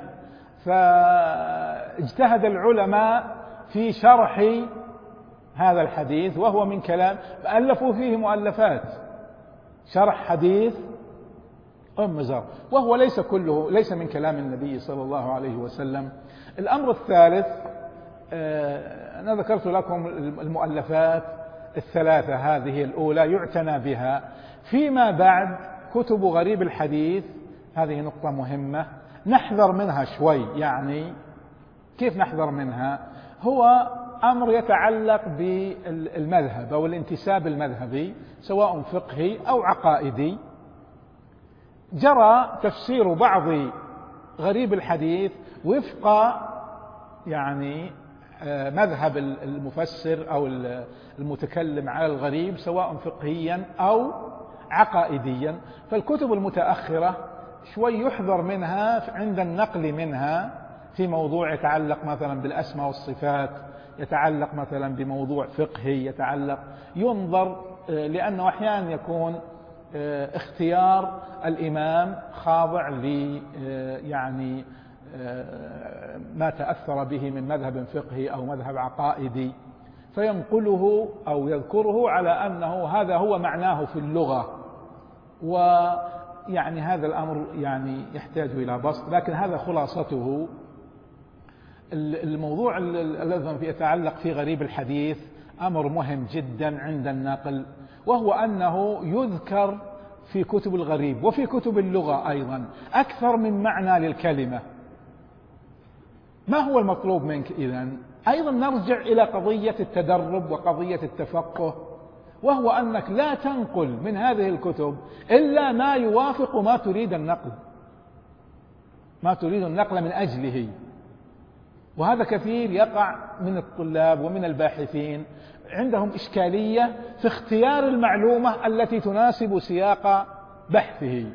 A: فاجتهد العلماء في شرح هذا الحديث، وهو من كلام، ألفوا فيه مؤلفات شرح حديث أم زرع، وهو ليس كله ليس من كلام النبي صلى الله عليه وسلم. الأمر الثالث، أنا ذكرت لكم المؤلفات الثلاثة، هذه الأولى يعتنى بها. فيما بعد كتب غريب الحديث، هذه نقطة مهمة نحذر منها شوي. يعني كيف نحذر منها؟ هو أمر يتعلق بالمذهب أو الانتساب المذهبي، سواء فقهي أو عقائدي. جرى تفسير بعض غريب الحديث وفق يعني مذهب المفسر أو المتكلم على الغريب، سواء فقهيا أو عقائديا. فالكتب المتأخرة شوي يحذر منها عند النقل منها في موضوع يتعلق مثلا بالأسماء والصفات، يتعلق مثلا بموضوع فقهي، ينظر، لأنه أحيانا يكون اختيار الإمام خاضع ل يعني ما تأثر به من مذهب فقهي أو مذهب عقائدي، فينقله أو يذكره على أنه هذا هو معناه في اللغة، ويعني هذا الأمر يعني يحتاج إلى بسط، لكن هذا خلاصته. الموضوع الذي يتعلق في غريب الحديث أمر مهم جدا عند النقل، وهو أنه يذكر في كتب الغريب وفي كتب اللغة أيضا أكثر من معنى للكلمة. ما هو المطلوب منك إذن؟ أيضا نرجع إلى قضية التدرب وقضية التفقه، وهو أنك لا تنقل من هذه الكتب إلا ما يوافق ما تريد النقل، ما تريد النقل من أجله. وهذا كثير يقع من الطلاب ومن الباحثين، عندهم إشكالية في اختيار المعلومة التي تناسب سياق بحثه،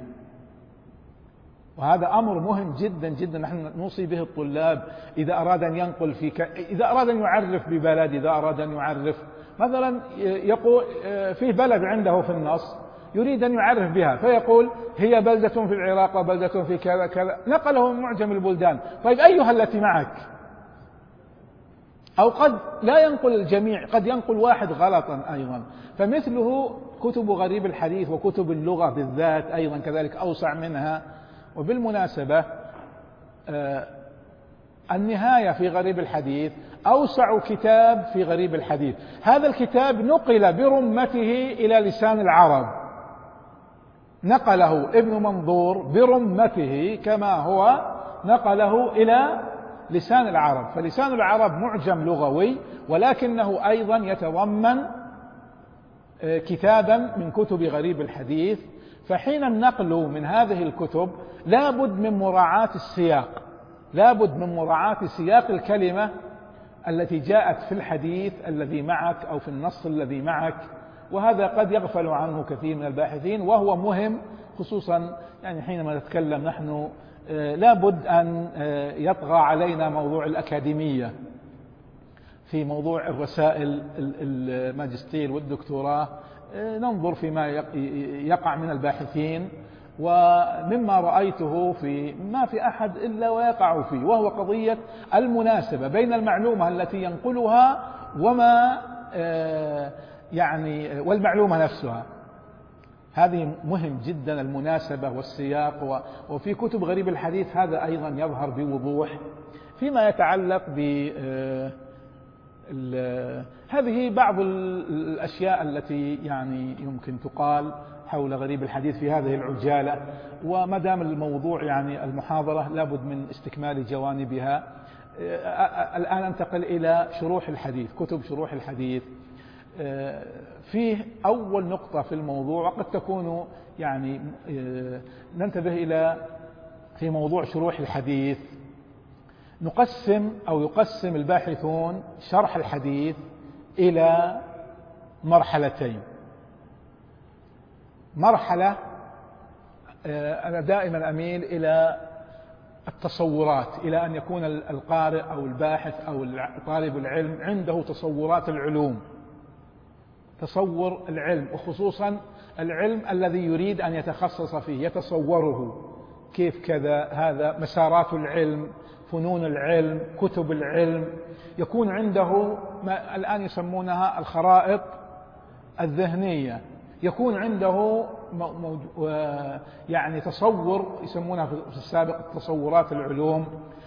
A: وهذا أمر مهم جدا جدا نحن نوصي به الطلاب إذا أراد أن ينقل إذا أراد أن يعرف ببلد، إذا أراد أن يعرف مثلا يقول فيه بلد عنده في النص يريد أن يعرف بها، فيقول هي بلدة في العراق وبلدة في كذا كذا، نقله من معجم البلدان. طيب أيها التي معك؟ أو قد لا ينقل الجميع، قد ينقل واحد غلطا أيضا. فمثله كتب غريب الحديث وكتب اللغة بالذات أيضا كذلك أوسع منها. وبالمناسبة النهاية في غريب الحديث أوسع كتاب في غريب الحديث. هذا الكتاب نقل برمته إلى لسان العرب، نقله ابن منظور برمته كما هو نقله إلى لسان العرب. فلسان العرب معجم لغوي، ولكنه أيضا يتضمن كتابا من كتب غريب الحديث. فحين النقل من هذه الكتب لابد من مراعاة السياق، لابد من مراعاة سياق الكلمة التي جاءت في الحديث الذي معك أو في النص الذي معك، وهذا قد يغفل عنه كثير من الباحثين، وهو مهم خصوصا يعني حينما نتكلم نحن لابد أن يطغى علينا موضوع الأكاديمية في موضوع الرسائل الماجستير والدكتوراه. ننظر فيما يقع من الباحثين، ومما رأيته ما في أحد إلا ويقع فيه، وهو قضية المناسبة بين المعلومة التي ينقلها وما يعني والمعلومة نفسها. هذه مهم جدا المناسبة والسياق. وفي كتب غريب الحديث هذا أيضا يظهر بوضوح. فيما يتعلق هذه بعض الأشياء التي يعني يمكن تقال حول غريب الحديث في هذه العجالة. وما دام الموضوع يعني المحاضرة لابد من استكمال جوانبها. الآن انتقل إلى شروح الحديث، كتب شروح الحديث. فيه أول نقطة في الموضوع قد تكون يعني ننتبه إلى في موضوع شروح الحديث. نقسم أو يقسم الباحثون شرح الحديث إلى مرحلتين. مرحلة أنا دائما أميل إلى التصورات، إلى أن يكون القارئ أو الباحث أو طالب العلم عنده تصورات العلوم، تصور العلم، وخصوصا العلم الذي يريد أن يتخصص فيه، يتصوره كيف كذا، هذا مسارات العلم، فنون العلم، كتب العلم. يكون عنده ما الآن يسمونها الخرائط الذهنية، يكون عنده يعني تصور يسمونها في السابق تصورات العلوم.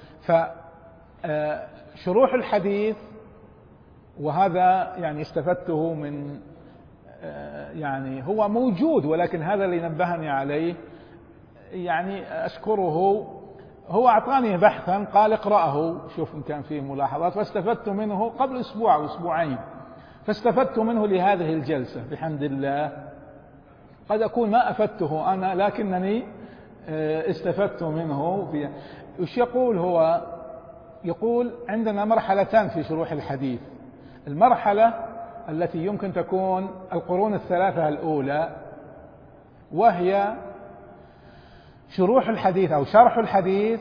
A: فشروح الحديث، وهذا يعني استفدته من يعني هو موجود، ولكن هذا اللي نبهني عليه يعني أشكره. هو أعطاني بحثا قال اقرأه شوف إن كان فيه ملاحظات، فاستفدت منه قبل أسبوع أو أسبوعين، فاستفدت منه لهذه الجلسة بحمد الله. قد أكون ما أفدته أنا لكنني استفدت منه. وش يقول هو؟ يقول عندنا مرحلتان في شروح الحديث. المرحلة التي يمكن تكون القرون الثلاثة الأولى، وهي شروح الحديث أو شرح الحديث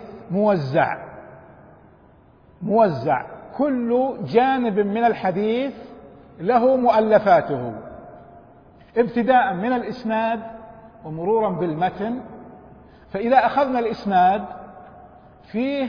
A: موزع، كل جانب من الحديث له مؤلفاته، ابتداء من الإسناد ومرورا بالمتن. فإذا أخذنا الإسناد فيه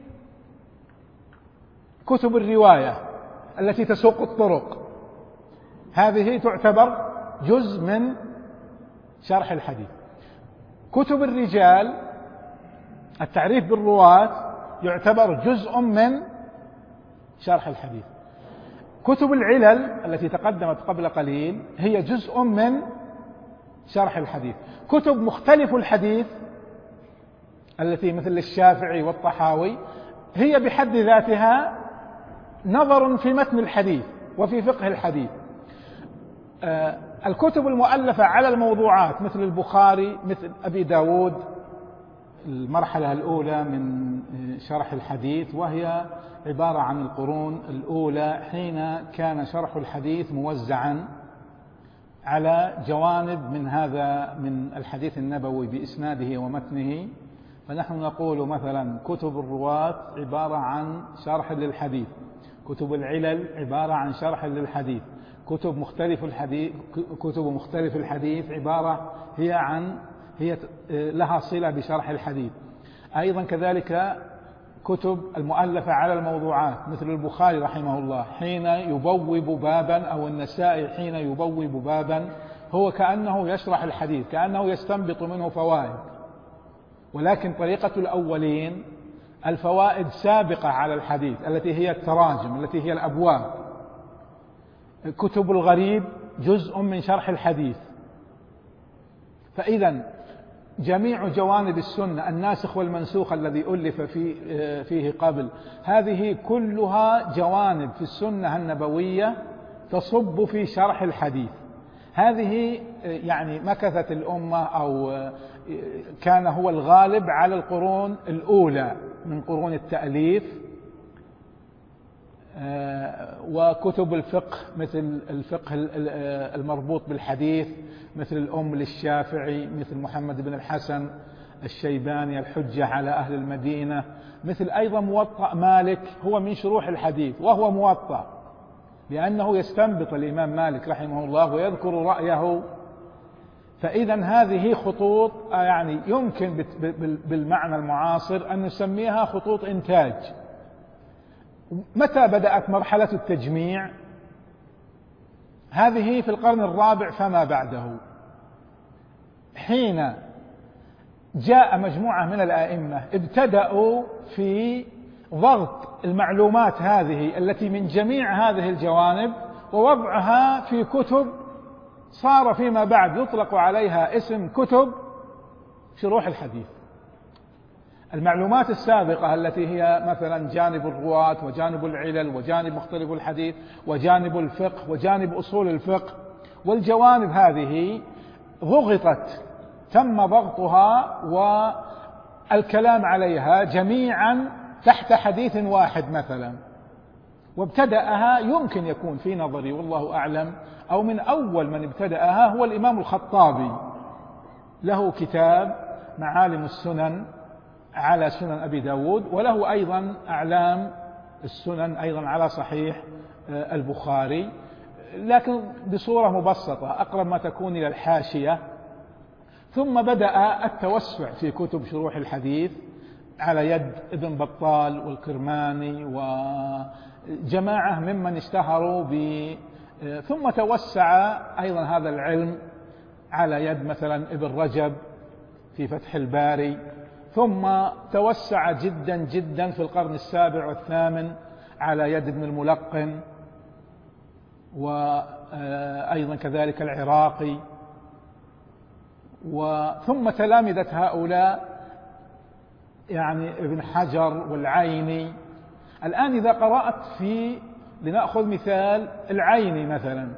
A: كتب الرواية التي تسوق الطرق، هذه تعتبر جزء من شرح الحديث. كتب الرجال، التعريف بالرواة، يعتبر جزء من شرح الحديث. كتب العلل التي تقدمت قبل قليل هي جزء من شرح الحديث. كتب مختلف الحديث التي مثل الشافعي والطحاوي هي بحد ذاتها نظر في متن الحديث وفي فقه الحديث. الكتب المؤلفة على الموضوعات مثل البخاري، مثل أبي داود، المرحلة الأولى من شرح الحديث، وهي عبارة عن القرون الأولى حين كان شرح الحديث موزعا على جوانب من الحديث النبوي بإسناده ومتنه. فنحن نقول مثلا كتب الرواة عبارة عن شرح للحديث، كتب العلل عبارة عن شرح للحديث، كتب مختلف الحديث عبارة هي لها صلة بشرح الحديث. أيضا كذلك كتب المؤلفة على الموضوعات، مثل البخاري رحمه الله حين يبوب بابا، أو النسائي حين يبوب بابا، هو كأنه يشرح الحديث، كأنه يستنبط منه فوائد، ولكن طريقة الأولين الفوائد سابقة على الحديث التي هي التراجم، التي هي الأبواب. كتب الغريب جزء من شرح الحديث. فإذا جميع جوانب السنة، الناسخ والمنسوخ الذي ألف فيه قبل، هذه كلها جوانب في السنة النبوية تصب في شرح الحديث. هذه يعني مكثت الأمة، أو كان هو الغالب على القرون الأولى من قرون التأليف. وكتب الفقه مثل الفقه المربوط بالحديث، مثل الأم للشافعي، مثل محمد بن الحسن الشيباني الحجة على أهل المدينة، مثل أيضا موطأ مالك، هو من شروح الحديث وهو موطأ، لأنه يستنبط الإمام مالك رحمه الله ويذكر رأيه. فإذا هذه خطوط يعني يمكن بالمعنى المعاصر أن نسميها خطوط إنتاج. متى بدأت مرحلة التجميع؟ هذه في القرن الرابع فما بعده، حين جاء مجموعة من الآئمة ابتدأوا في ضغط المعلومات هذه التي من جميع هذه الجوانب ووضعها في كتب صار فيما بعد يطلق عليها اسم كتب شروح الحديث. المعلومات السابقة التي هي مثلا جانب الرواة وجانب العلل وجانب مختلف الحديث وجانب الفقه وجانب أصول الفقه، والجوانب هذه ضغطت، تم ضغطها والكلام عليها جميعا تحت حديث واحد مثلا. وابتدأها يمكن يكون في نظري والله أعلم، أو من أول من ابتدأها هو الإمام الخطابي، له كتاب معالم السنن على سنن أبي داود، وله أيضا أعلام السنن أيضا على صحيح البخاري، لكن بصورة مبسطة أقرب ما تكون إلى الحاشية. ثم بدأ التوسع في كتب شروح الحديث على يد ابن بطال والكرماني وجماعة ممن اشتهروا ثم توسع أيضا هذا العلم على يد مثلا ابن رجب في فتح الباري، ثم توسع جدا جدا في القرن السابع والثامن على يد ابن الملقن، وأيضا كذلك العراقي، ثم تلامذة هؤلاء يعني ابن حجر والعيني. الآن إذا قرأت لنأخذ مثال العيني مثلا،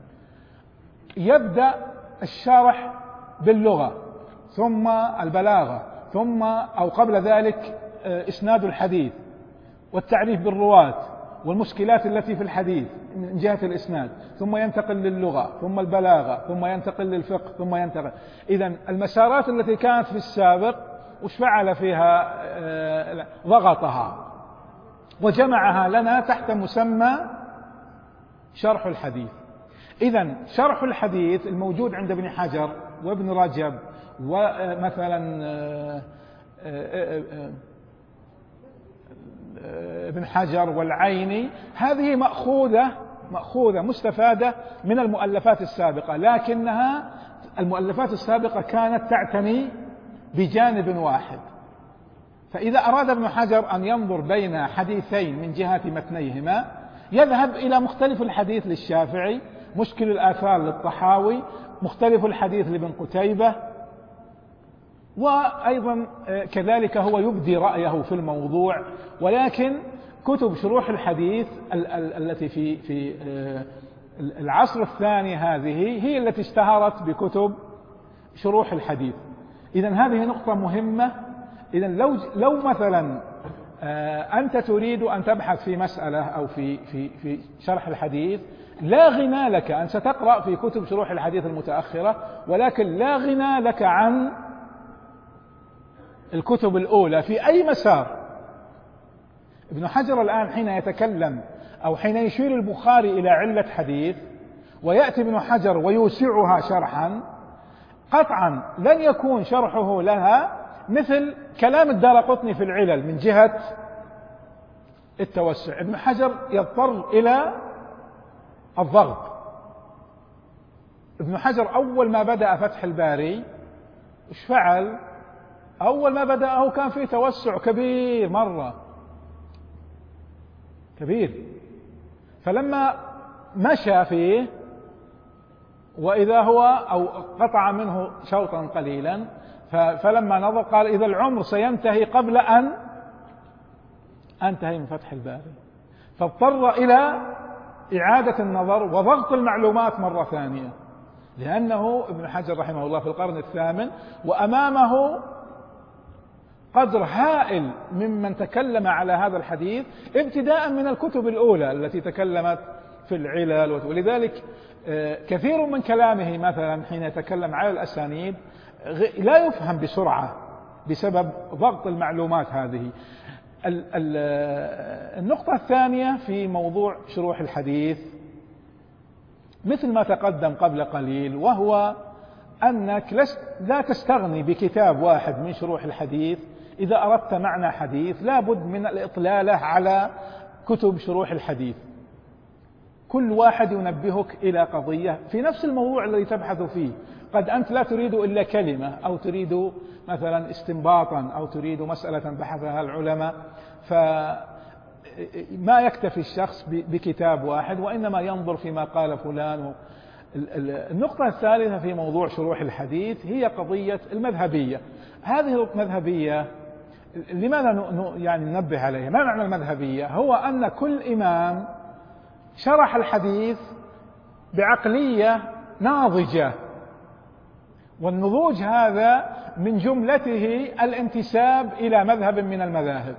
A: يبدأ الشرح باللغة ثم البلاغة ثم أو قبل ذلك إسناد الحديث والتعريف بالرواة والمشكلات التي في الحديث من جهة الإسناد، ثم ينتقل للغة ثم البلاغة ثم ينتقل للفقه ثم ينتقل. إذن المسارات التي كانت في السابق وش فعل فيها؟ ضغطها وجمعها لنا تحت مسمى شرح الحديث. إذن شرح الحديث الموجود عند ابن حجر وابن رجب ومثلا ابن حجر والعيني، هذه مأخوذة مستفادة من المؤلفات السابقة، لكنها المؤلفات السابقة كانت تعتني بجانب واحد. فإذا أراد ابن حجر أن ينظر بين حديثين من جهة متنيهما يذهب إلى مختلف الحديث للشافعي، مشكل الآثار للطحاوي، مختلف الحديث لابن قتيبة، وأيضا كذلك هو يبدي رأيه في الموضوع. ولكن كتب شروح الحديث التي في العصر الثاني هذه هي التي اشتهرت بكتب شروح الحديث. إذن هذه نقطة مهمة إذا لو مثلا أنت تريد أن تبحث في مسألة أو في شرح الحديث، لا غنى لك، أن ستقرأ في كتب شروح الحديث المتأخرة، ولكن لا غنى لك عن الكتب الأولى في أي مسار. ابن حجر الآن حين يتكلم أو حين يشير البخاري إلى علة حديث ويأتي ابن حجر ويوسعها شرحا، قطعا لن يكون شرحه لها مثل كلام الدارقطني في العلل من جهة التوسع. ابن حجر يضطر إلى الضغط. ابن حجر أول ما بدأ فتح الباري إيش فعل؟ أول ما بدأه كان فيه توسع كبير مرة كبير، فلما مشى فيه وإذا هو أو قطع منه شوطا قليلا، فلما نظر قال إذا العمر سينتهي قبل أن أنتهي من فتح الباري، فاضطر إلى إعادة النظر وضغط المعلومات مرة ثانية، لأنه ابن حجر رحمه الله في القرن الثامن وأمامه قدر هائل ممن تكلم على هذا الحديث ابتداء من الكتب الأولى التي تكلمت في العلل. ولذلك كثير من كلامه مثلا حين يتكلم على الأسانيد لا يفهم بسرعة بسبب ضغط المعلومات هذه. النقطة الثانية في موضوع شروح الحديث مثل ما تقدم قبل قليل، وهو أنك لا تستغني بكتاب واحد من شروح الحديث. إذا أردت معنى حديث لابد من الإطلالة على كتب شروح الحديث، كل واحد ينبهك إلى قضية في نفس الموضوع الذي تبحث فيه. قد أنت لا تريد إلا كلمة، أو تريد مثلا استنباطا، أو تريد مسألة بحثها العلماء، فما يكتفي الشخص بكتاب واحد، وإنما ينظر فيما قال فلان. النقطة الثالثة في موضوع شروح الحديث هي قضية المذهبية. هذه المذهبية لماذا يعني ننبه عليها؟ ما معنى المذهبية؟ هو أن كل إمام شرح الحديث بعقلية ناضجة، والنضوج هذا من جملته الانتساب إلى مذهب من المذاهب.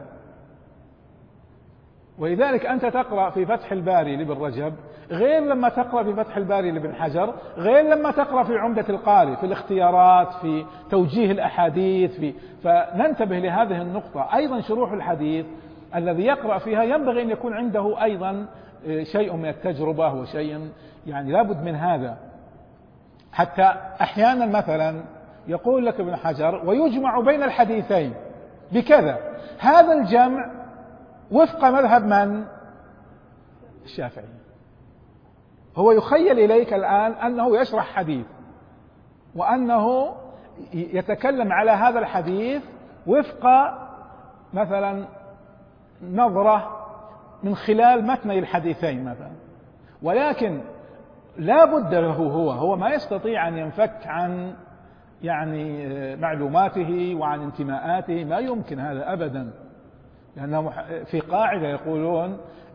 A: ولذلك أنت تقرأ في فتح الباري لابن رجب غير لما تقرأ في فتح الباري لابن حجر، غير لما تقرأ في عمدة القاري، في الاختيارات، في توجيه الأحاديث، فننتبه لهذه النقطة. أيضا شروح الحديث الذي يقرأ فيها ينبغي أن يكون عنده أيضا شيء من التجربة وشيء يعني لابد من هذا. حتى أحيانا مثلا يقول لك ابن حجر ويجمع بين الحديثين بكذا، هذا الجمع وفق مذهب من؟ الشافعي. هو يخيل إليك الآن أنه يشرح حديث وأنه يتكلم على هذا الحديث وفق مثلا نظرة من خلال متن الحديثين مثلا، ولكن لا بد له هو ما يستطيع أن ينفك عن يعني معلوماته وعن انتماءاته، ما يمكن هذا أبدا. لأنه في قاعدة يقولون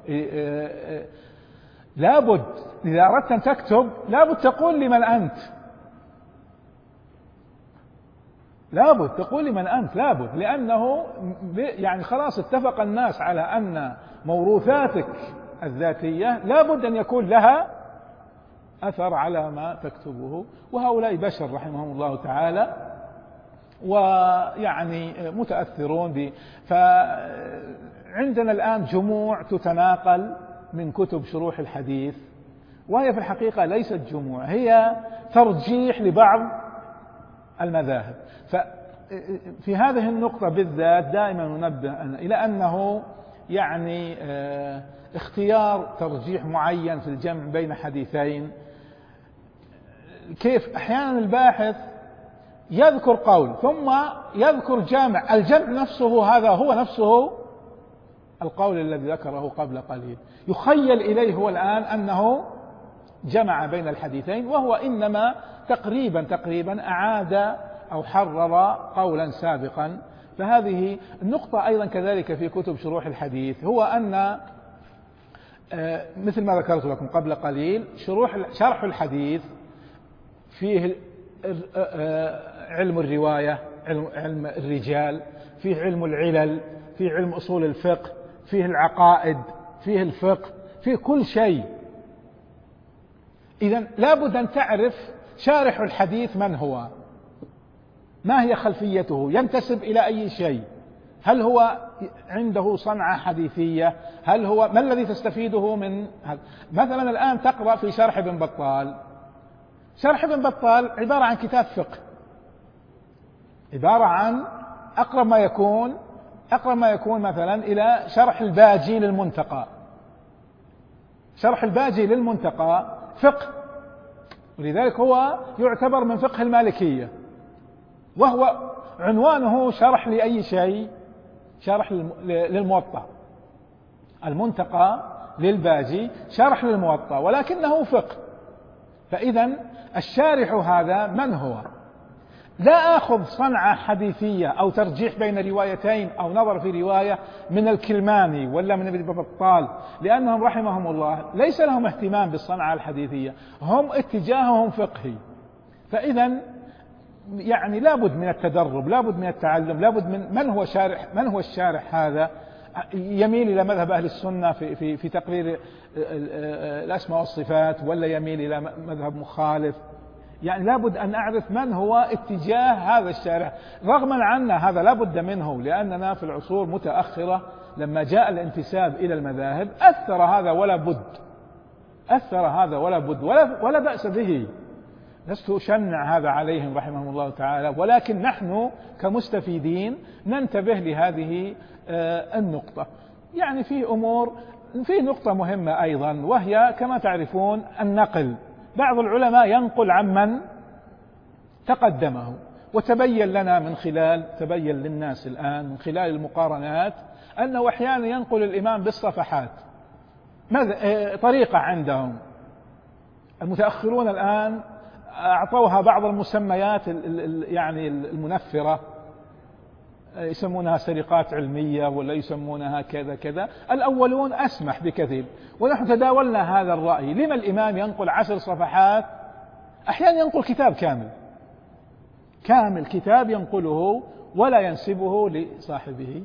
A: لابد إذا أردت أن تكتب لابد تقول لمن أنت، لابد تقول لمن أنت، لابد، لأنه يعني خلاص اتفق الناس على أن موروثاتك الذاتية لابد أن يكون لها أثر على ما تكتبه. وهؤلاء بشر رحمهم الله تعالى، ويعني متأثرون فعندنا الآن جموع تتناقل من كتب شروح الحديث، وهي في الحقيقة ليست جموع، هي ترجيح لبعض المذاهب. ففي هذه النقطة بالذات دائما ننبه إلى أنه يعني اختيار ترجيح معين في الجمع بين حديثين. كيف أحيانا الباحث يذكر قول ثم يذكر جامع، الجمع نفسه هذا هو نفسه القول الذي ذكره قبل قليل، يخيل إليه هو الآن أنه جمع بين الحديثين، وهو إنما تقريبا أعاد أو حرر قولا سابقا. فهذه النقطة أيضا كذلك في كتب شروح الحديث، هو أن مثل ما ذكرت لكم قبل قليل شرح الحديث فيه علم الرواية علم الرجال، فيه علم العلل، فيه علم أصول الفقه، فيه العقائد، فيه الفقه، فيه كل شيء. إذن لابد أن تعرف شارح الحديث من هو، ما هي خلفيته، ينتسب إلى أي شيء، هل هو عنده صنعة حديثية، هل هو ما الذي تستفيده من هذا. مثلا الآن تقرأ في شرح ابن بطال، شرح ابن بطال عبارة عن كتاب فقه، عبارة عن أقرب ما يكون مثلا إلى شرح الباجي للمنتقى. شرح الباجي للمنتقى فقه، ولذلك هو يعتبر من فقه المالكية، وهو عنوانه شرح لأي شيء، شرح للموطأ. المنتقى للباجي شرح للموطأ ولكنه فقه. فإذا الشارح هذا من هو؟ لا آخذ صنعة حديثية أو ترجيح بين روايتين أو نظر في رواية من الكلماني ولا من ابن بطال، لأنهم رحمهم الله ليس لهم اهتمام بالصنعة الحديثية، هم اتجاههم فقهي. فإذا يعني لابد من التدرب، لابد من التعلم، لابد من هو الشارح هذا، يميل إلى مذهب أهل السنة في تقرير الأسماء والصفات، ولا يميل إلى مذهب مخالف. يعني لابد أن أعرف من هو اتجاه هذا الشارح، رغما عنا هذا لابد منه، لأننا في العصور متأخرة لما جاء الانتساب إلى المذاهب أثر هذا ولا بد ولا بأس به. لست أشنع هذا عليهم رحمهم الله تعالى، ولكن نحن كمستفيدين ننتبه لهذه النقطة. يعني في نقطة مهمة أيضا، وهي كما تعرفون النقل. بعض العلماء ينقل عمن تقدمه، وتبين للناس الآن من خلال المقارنات أنه أحيانا ينقل الإمام بالصفحات. طريقة عندهم المتأخرون الآن أعطوها بعض المسميات يعني المنفرة، يسمونها سرقات علمية ولا يسمونها كذا كذا. الأولون أسمح بكثير، ونحن تداولنا هذا الرأي. لما الإمام ينقل 10 صفحات؟ أحيانا ينقل كتاب كامل كتاب ينقله ولا ينسبه لصاحبه.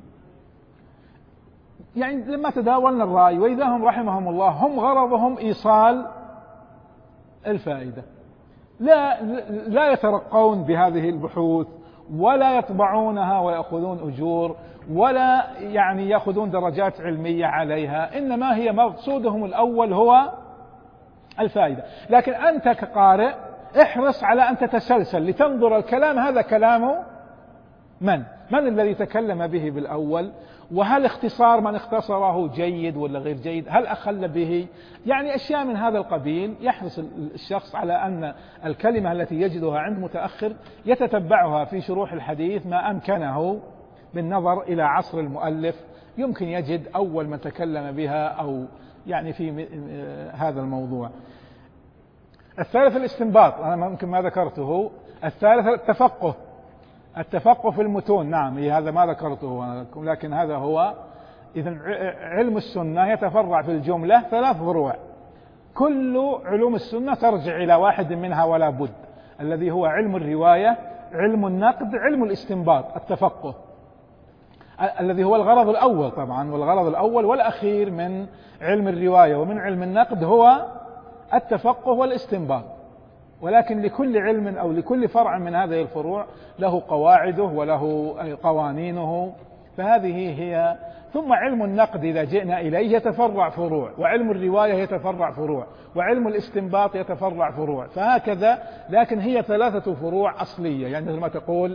A: يعني لما تداولنا الرأي، وإذا هم رحمهم الله هم غرضهم إيصال الفائدة، لا يترقون بهذه البحوث، ولا يطبعونها ويأخذون أجور، ولا يعني يأخذون درجات علمية عليها، إنما هي مقصودهم الأول هو الفائدة. لكن أنت كقارئ احرص على أن تتسلسل لتنظر الكلام هذا كلام من الذي تكلم به بالأول، وهل اختصار من اختصره جيد ولا غير جيد، هل أخل به، يعني أشياء من هذا القبيل. يحرص الشخص على أن الكلمة التي يجدها عند متأخر يتتبعها في شروح الحديث ما أمكنه بالنظر إلى عصر المؤلف، يمكن يجد أول من تكلم بها أو يعني في هذا الموضوع. الثالث الاستنباط، أنا ممكن ما ذكرته. الثالث التفقه في المتون، نعم هذا ما ذكرته، لكن هذا هو. إذن علم السنة يتفرع في الجملة 3 فروع، كل علوم السنة ترجع إلى واحد منها ولا بد، الذي هو علم الرواية، علم النقد، علم الاستنباط. التفقه الذي هو الغرض الأول طبعا، والغرض الأول والأخير من علم الرواية ومن علم النقد هو التفقه والاستنباط. ولكن لكل علم أو لكل فرع من هذه الفروع له قواعده وله قوانينه، فهذه هي. ثم علم النقد إذا جئنا إليه يتفرع فروع، وعلم الرواية يتفرع فروع، وعلم الاستنباط يتفرع فروع، فهكذا. لكن هي 3 فروع أصلية، يعني مثل ما تقول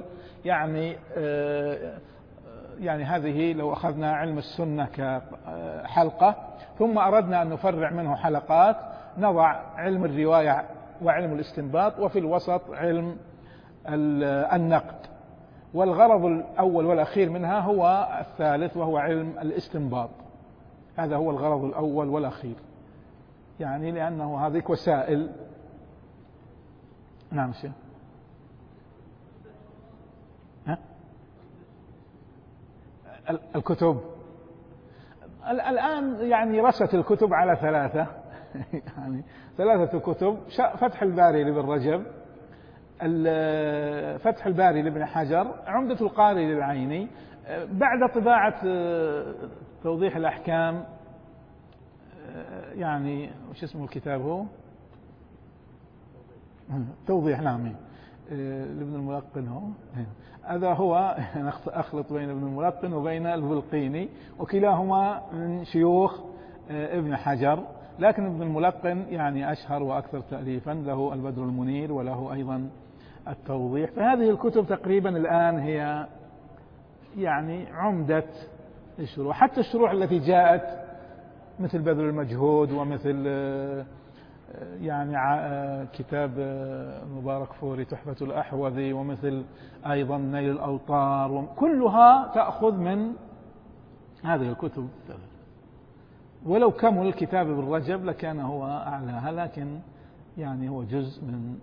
A: يعني هذه لو أخذنا علم السنة كحلقة ثم أردنا أن نفرع منه حلقات، نضع علم الرواية وعلم الاستنباط، وفي الوسط علم النقد، والغرض الأول والأخير منها هو الثالث وهو علم الاستنباط. هذا هو الغرض الأول والأخير، يعني لأنه هذه وسائل. نعم شيء. الكتب الآن يعني رست الكتب على 3 يعني 3 كتب: فتح الباري لابن رجب، فتح الباري لابن حجر، عمدة القاري للعيني، بعد طباعة توضيح الأحكام، يعني وش اسمه الكتاب هو؟ توضيح، نعم، لابن الملقن هو هذا، هو أخلط بين ابن الملقن وبين البلقيني، وكلاهما من شيوخ ابن حجر، لكن ابن الملقن يعني أشهر وأكثر تأليفا، له البدر المنير وله أيضا التوضيح. فهذه الكتب تقريبا الآن هي يعني عمدة الشروح، حتى الشروح التي جاءت مثل بذل المجهود، ومثل يعني كتاب مبارك فوري تحفة الأحوذي، ومثل أيضا نيل الأوطار، كلها تأخذ من هذه الكتب. ولو كمل الكتاب ابن رجب لكان هو أعلاها، لكن يعني هو جزء من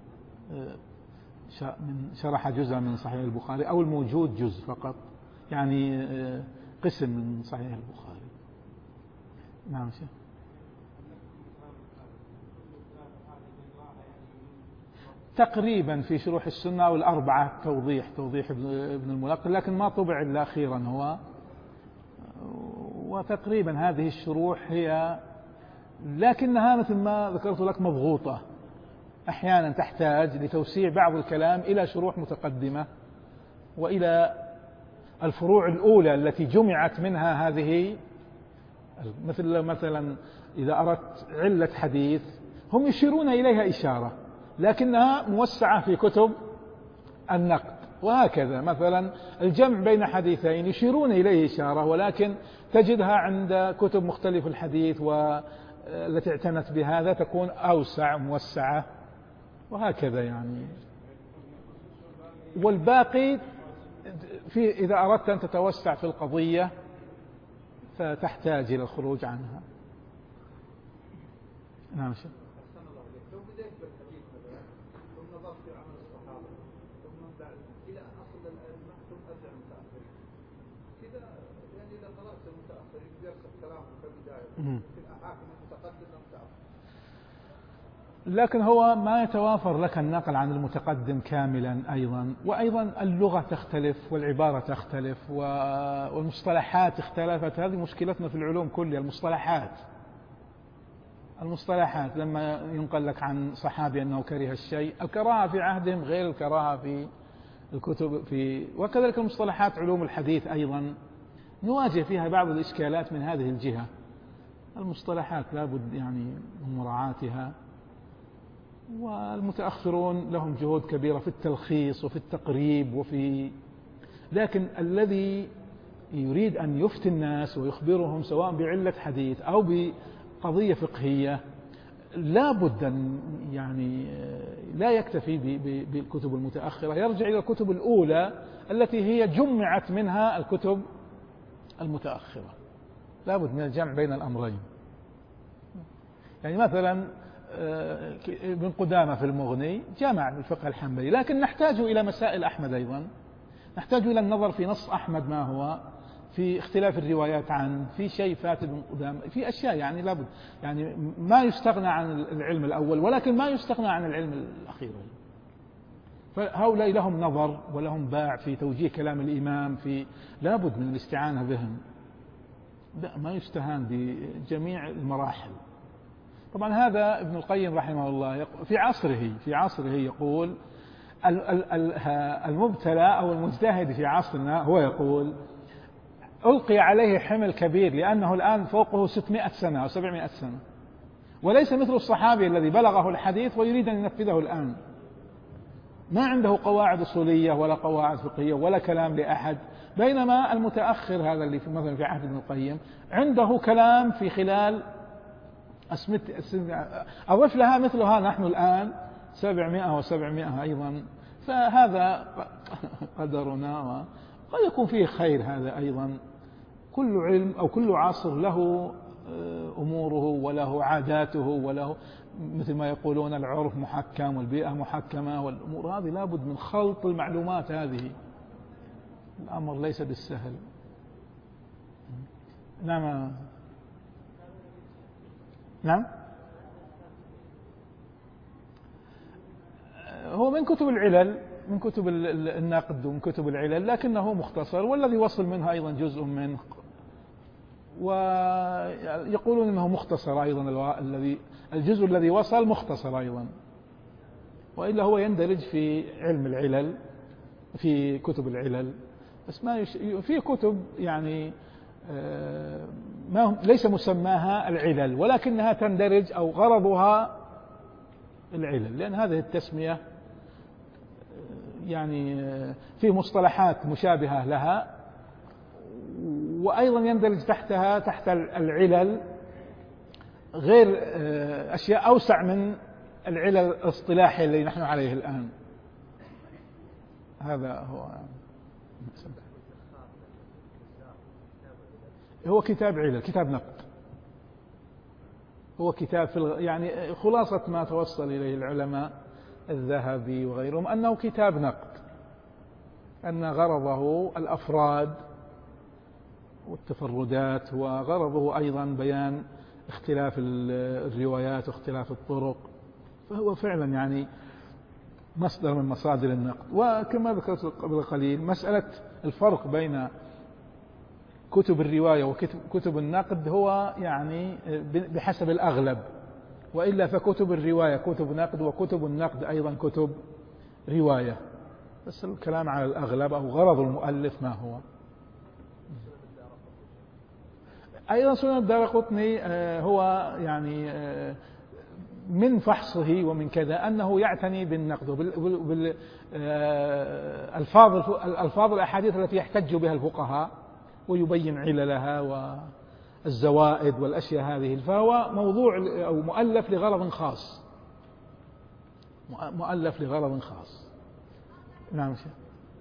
A: شرح جزء من صحيح البخاري، أو الموجود جزء فقط، يعني قسم من صحيح البخاري. نعم شيخ. تقريبا في شروح السنة والأربعة توضيح ابن الملقن، لكن ما طبع إلا أخيرا هو. وتقريبا هذه الشروح هي، لكنها مثل ما ذكرت لك مضغوطة، أحيانا تحتاج لتوسيع بعض الكلام إلى شروح متقدمة، وإلى الفروع الأولى التي جمعت منها هذه، مثلا إذا أردت علة حديث هم يشيرون إليها إشارة، لكنها موسعة في كتب النقد، وهكذا مثلا الجمع بين حديثين يشيرون إليه إشارة، ولكن تجدها عند كتب مختلف الحديث والتي اعتنت بهذا تكون أوسع موسعة، وهكذا يعني. والباقي إذا أردت أن تتوسع في القضية فتحتاج إلى الخروج عنها. نعم شيخ. لكن هو ما يتوافر لك النقل عن المتقدم كاملا أيضا، وأيضا اللغة تختلف والعبارة تختلف والمصطلحات اختلفت. هذه مشكلتنا في العلوم كلها، المصطلحات لما ينقل لك عن صحابي أنه كره الشيء، الكراهة في عهدهم غير الكراهة في الكتب، وكذلك المصطلحات علوم الحديث أيضا نواجه فيها بعض الإشكالات من هذه الجهة. المصطلحات لابد يعني من مراعاتها، والمتأخرون لهم جهود كبيرة في التلخيص وفي التقريب لكن الذي يريد أن يفتي الناس ويخبرهم سواء بعلة حديث أو بقضية فقهية لابد أن يعني لا يكتفي بالكتب المتأخرة، يرجع إلى الكتب الأولى التي هي جمعت منها الكتب المتأخرة. لابد من الجمع بين الأمرين. يعني مثلا ابن قدامة في المغني جمع الفقه الحنبلي، لكن نحتاج إلى مسائل أحمد أيضا، نحتاج إلى النظر في نص أحمد ما هو، في اختلاف الروايات عنه، في شيء فات ابن قدامة، في أشياء يعني لابد، يعني ما يستغنى عن العلم الأول، ولكن ما يستغنى عن العلم الأخير. فهؤلاء لهم نظر ولهم باع في توجيه كلام الإمام، لابد من الاستعانة بهم، لا ما يستهان بجميع المراحل. طبعا هذا ابن القيم رحمه الله في عصره يقول المبتلى أو المجتهد في عصرنا هو يقول ألقي عليه حمل كبير، لأنه الآن فوقه 600 سنة أو 700 سنة، وليس مثل الصحابي الذي بلغه الحديث ويريد أن ينفذه الآن، ما عنده قواعد أصولية ولا قواعد فقهية ولا كلام لأحد، بينما المتأخر هذا اللي مثلا في عهد ابن القيم عنده كلام في خلال أضف لها مثلها نحن الآن 700 و700 أيضا. فهذا قدرنا، وقد يكون فيه خير هذا أيضا. كل علم أو كل عصر له أموره وله عاداته وله، مثل ما يقولون العرف محكم والبيئة محكمة، والأمور هذه لابد من خلط المعلومات هذه، الأمر ليس بالسهل. نعم هو من من كتب العلل، من كتب النقد ومن كتب العلل، لكنه مختصر، والذي وصل منه أيضا جزء منه، ويقولون أنه مختصر أيضا، الجزء الذي وصل مختصر أيضا، وإلا هو يندرج في علم العلل في كتب العلل، بس ما في كتب يعني ما ليس مسماها العلل، ولكنها تندرج أو غرضها العلل، لأن هذه التسمية يعني في مصطلحات مشابهة لها، وأيضا يندرج تحتها تحت العلل غير أشياء أوسع من العلل الاصطلاحي الذي نحن عليه الآن. هذا هو كتاب علل، كتاب نقد، هو كتاب يعني خلاصة ما توصل إليه العلماء الذهبي وغيرهم أنه كتاب نقد، أن غرضه الأفراد والتفردات، وغرضه أيضا بيان اختلاف الروايات واختلاف الطرق، فهو فعلا يعني مصدر من مصادر النقد. وكما ذكرت قبل قليل مسألة الفرق بين كتب الرواية وكتب النقد هو يعني بحسب الأغلب، وإلا فكتب الرواية كتب نقد، وكتب النقد أيضا كتب رواية، بس الكلام على الأغلب أو غرض المؤلف ما هو. أيضا سنن الدارقطني هو يعني من فحصه ومن كذا أنه يعتني بالنقد وبالألفاظ الأحاديث التي يحتج بها الفقهاء ويبين عللها والزوائد والأشياء هذه، فهو موضوع أو مؤلف لغرض خاص، مؤلف لغرض خاص. نعم شيخ.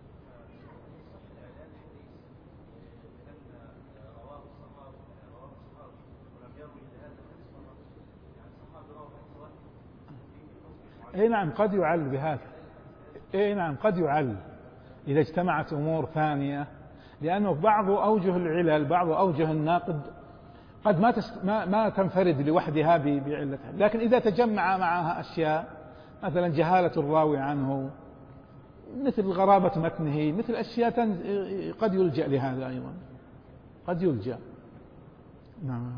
A: اي نعم قد يعل بهذا، اي نعم قد يعل إذا اجتمعت أمور ثانية، لأنه بعض أوجه العلل بعض أوجه النقد قد ما تنفرد لوحدها بعلتها، لكن إذا تجمع معها أشياء مثلا جهالة الراوي عنه، مثل غرابة متنه، مثل أشياء قد يلجأ لهذا أيضا، قد يلجأ. نعم.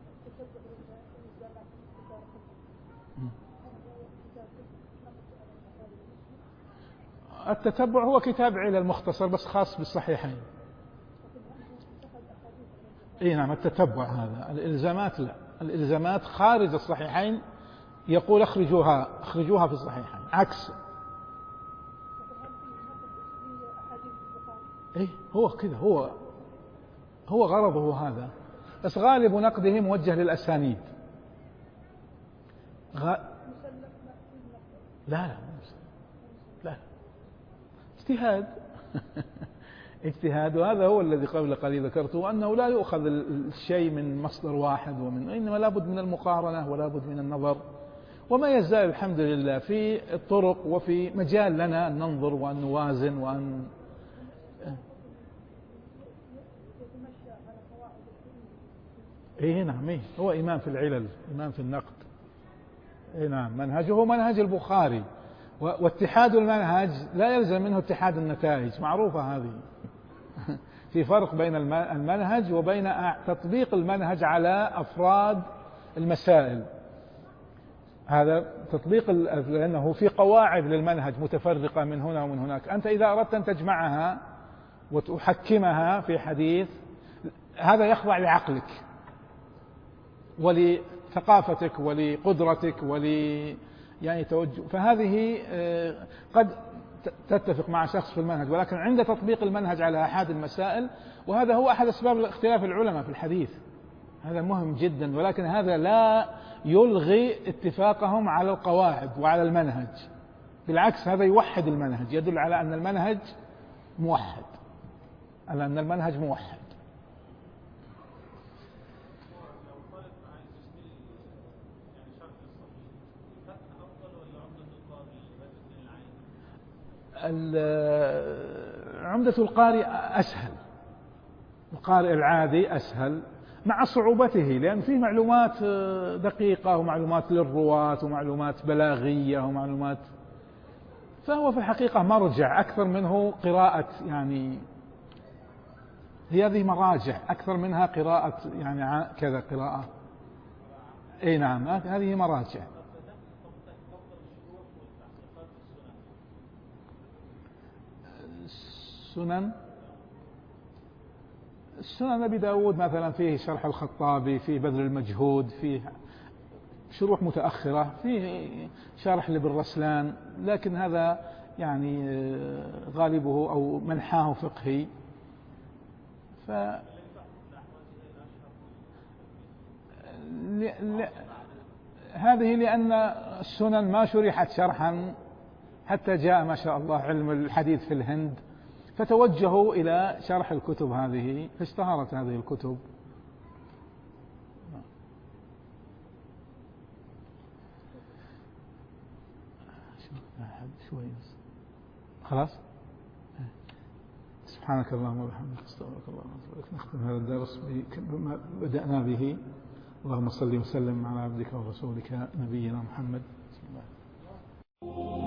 A: التتبع هو كتاب علل مختصر بس خاص بالصحيحين. اي نعم التتبع هذا، الإلزامات لا، الإلزامات خارج الصحيحين يقول اخرجوها في الصحيحين، عكس. اي هو كذا، هو غرضه هذا، بس غالب نقده موجه للأسانيد. لا اجتهاد اجتهاد، وهذا هو الذي قبل قليل ذكرته، أنه لا يؤخذ الشيء من مصدر واحد، إنما لابد من المقارنة ولابد من النظر، وما يزال الحمد لله في الطرق وفي مجال لنا أن ننظر وأن نوازن وأن نعم هو إمام في العلل، إمام في النقد. نعم منهجه منهج البخاري، واتحاد المنهج لا يلزم منه اتحاد النتائج، معروفة هذه. في فرق بين المنهج وبين تطبيق المنهج على أفراد المسائل، هذا تطبيق، لأنه في قواعد للمنهج متفرقة من هنا ومن هناك، أنت إذا أردت أن تجمعها وتحكمها في حديث، هذا يخضع لعقلك ولثقافتك ولقدرتك يعني توجه، فهذه قد تتفق مع شخص في المنهج، ولكن عند تطبيق المنهج على أحد المسائل، وهذا هو أحد أسباب اختلاف العلماء في الحديث، هذا مهم جدا، ولكن هذا لا يلغي اتفاقهم على القواعد وعلى المنهج، بالعكس هذا يوحد المنهج، يدل على أن المنهج موحد، على أن المنهج موحد. عمدة القارئ أسهل، القارئ العادي أسهل مع صعوبته، لأن فيه معلومات دقيقة ومعلومات للرواة ومعلومات بلاغية ومعلومات، فهو في الحقيقة مرجع أكثر منه قراءة، يعني هي هذه مراجع أكثر منها قراءة يعني كذا قراءة. أي نعم، هذه مراجع. السنن أبي داود مثلا فيه شرح الخطابي، فيه بذل المجهود، فيه شروح متأخرة، فيه شرح لابن رسلان، لكن هذا يعني غالبه أو منحاه فقهي. هذه لأن السنن ما شرحت شرحا حتى جاء ما شاء الله علم الحديث في الهند، فتوجهوا إلى شرح الكتب هذه، فاشتهرت هذه الكتب. خلاص، سبحانك اللهم وبحمدك، استغفرك اللهم واتوب اليك. نختم هذا الدرس بما بدأنا به. اللهم صل وسلم على عبدك ورسولك نبينا محمد.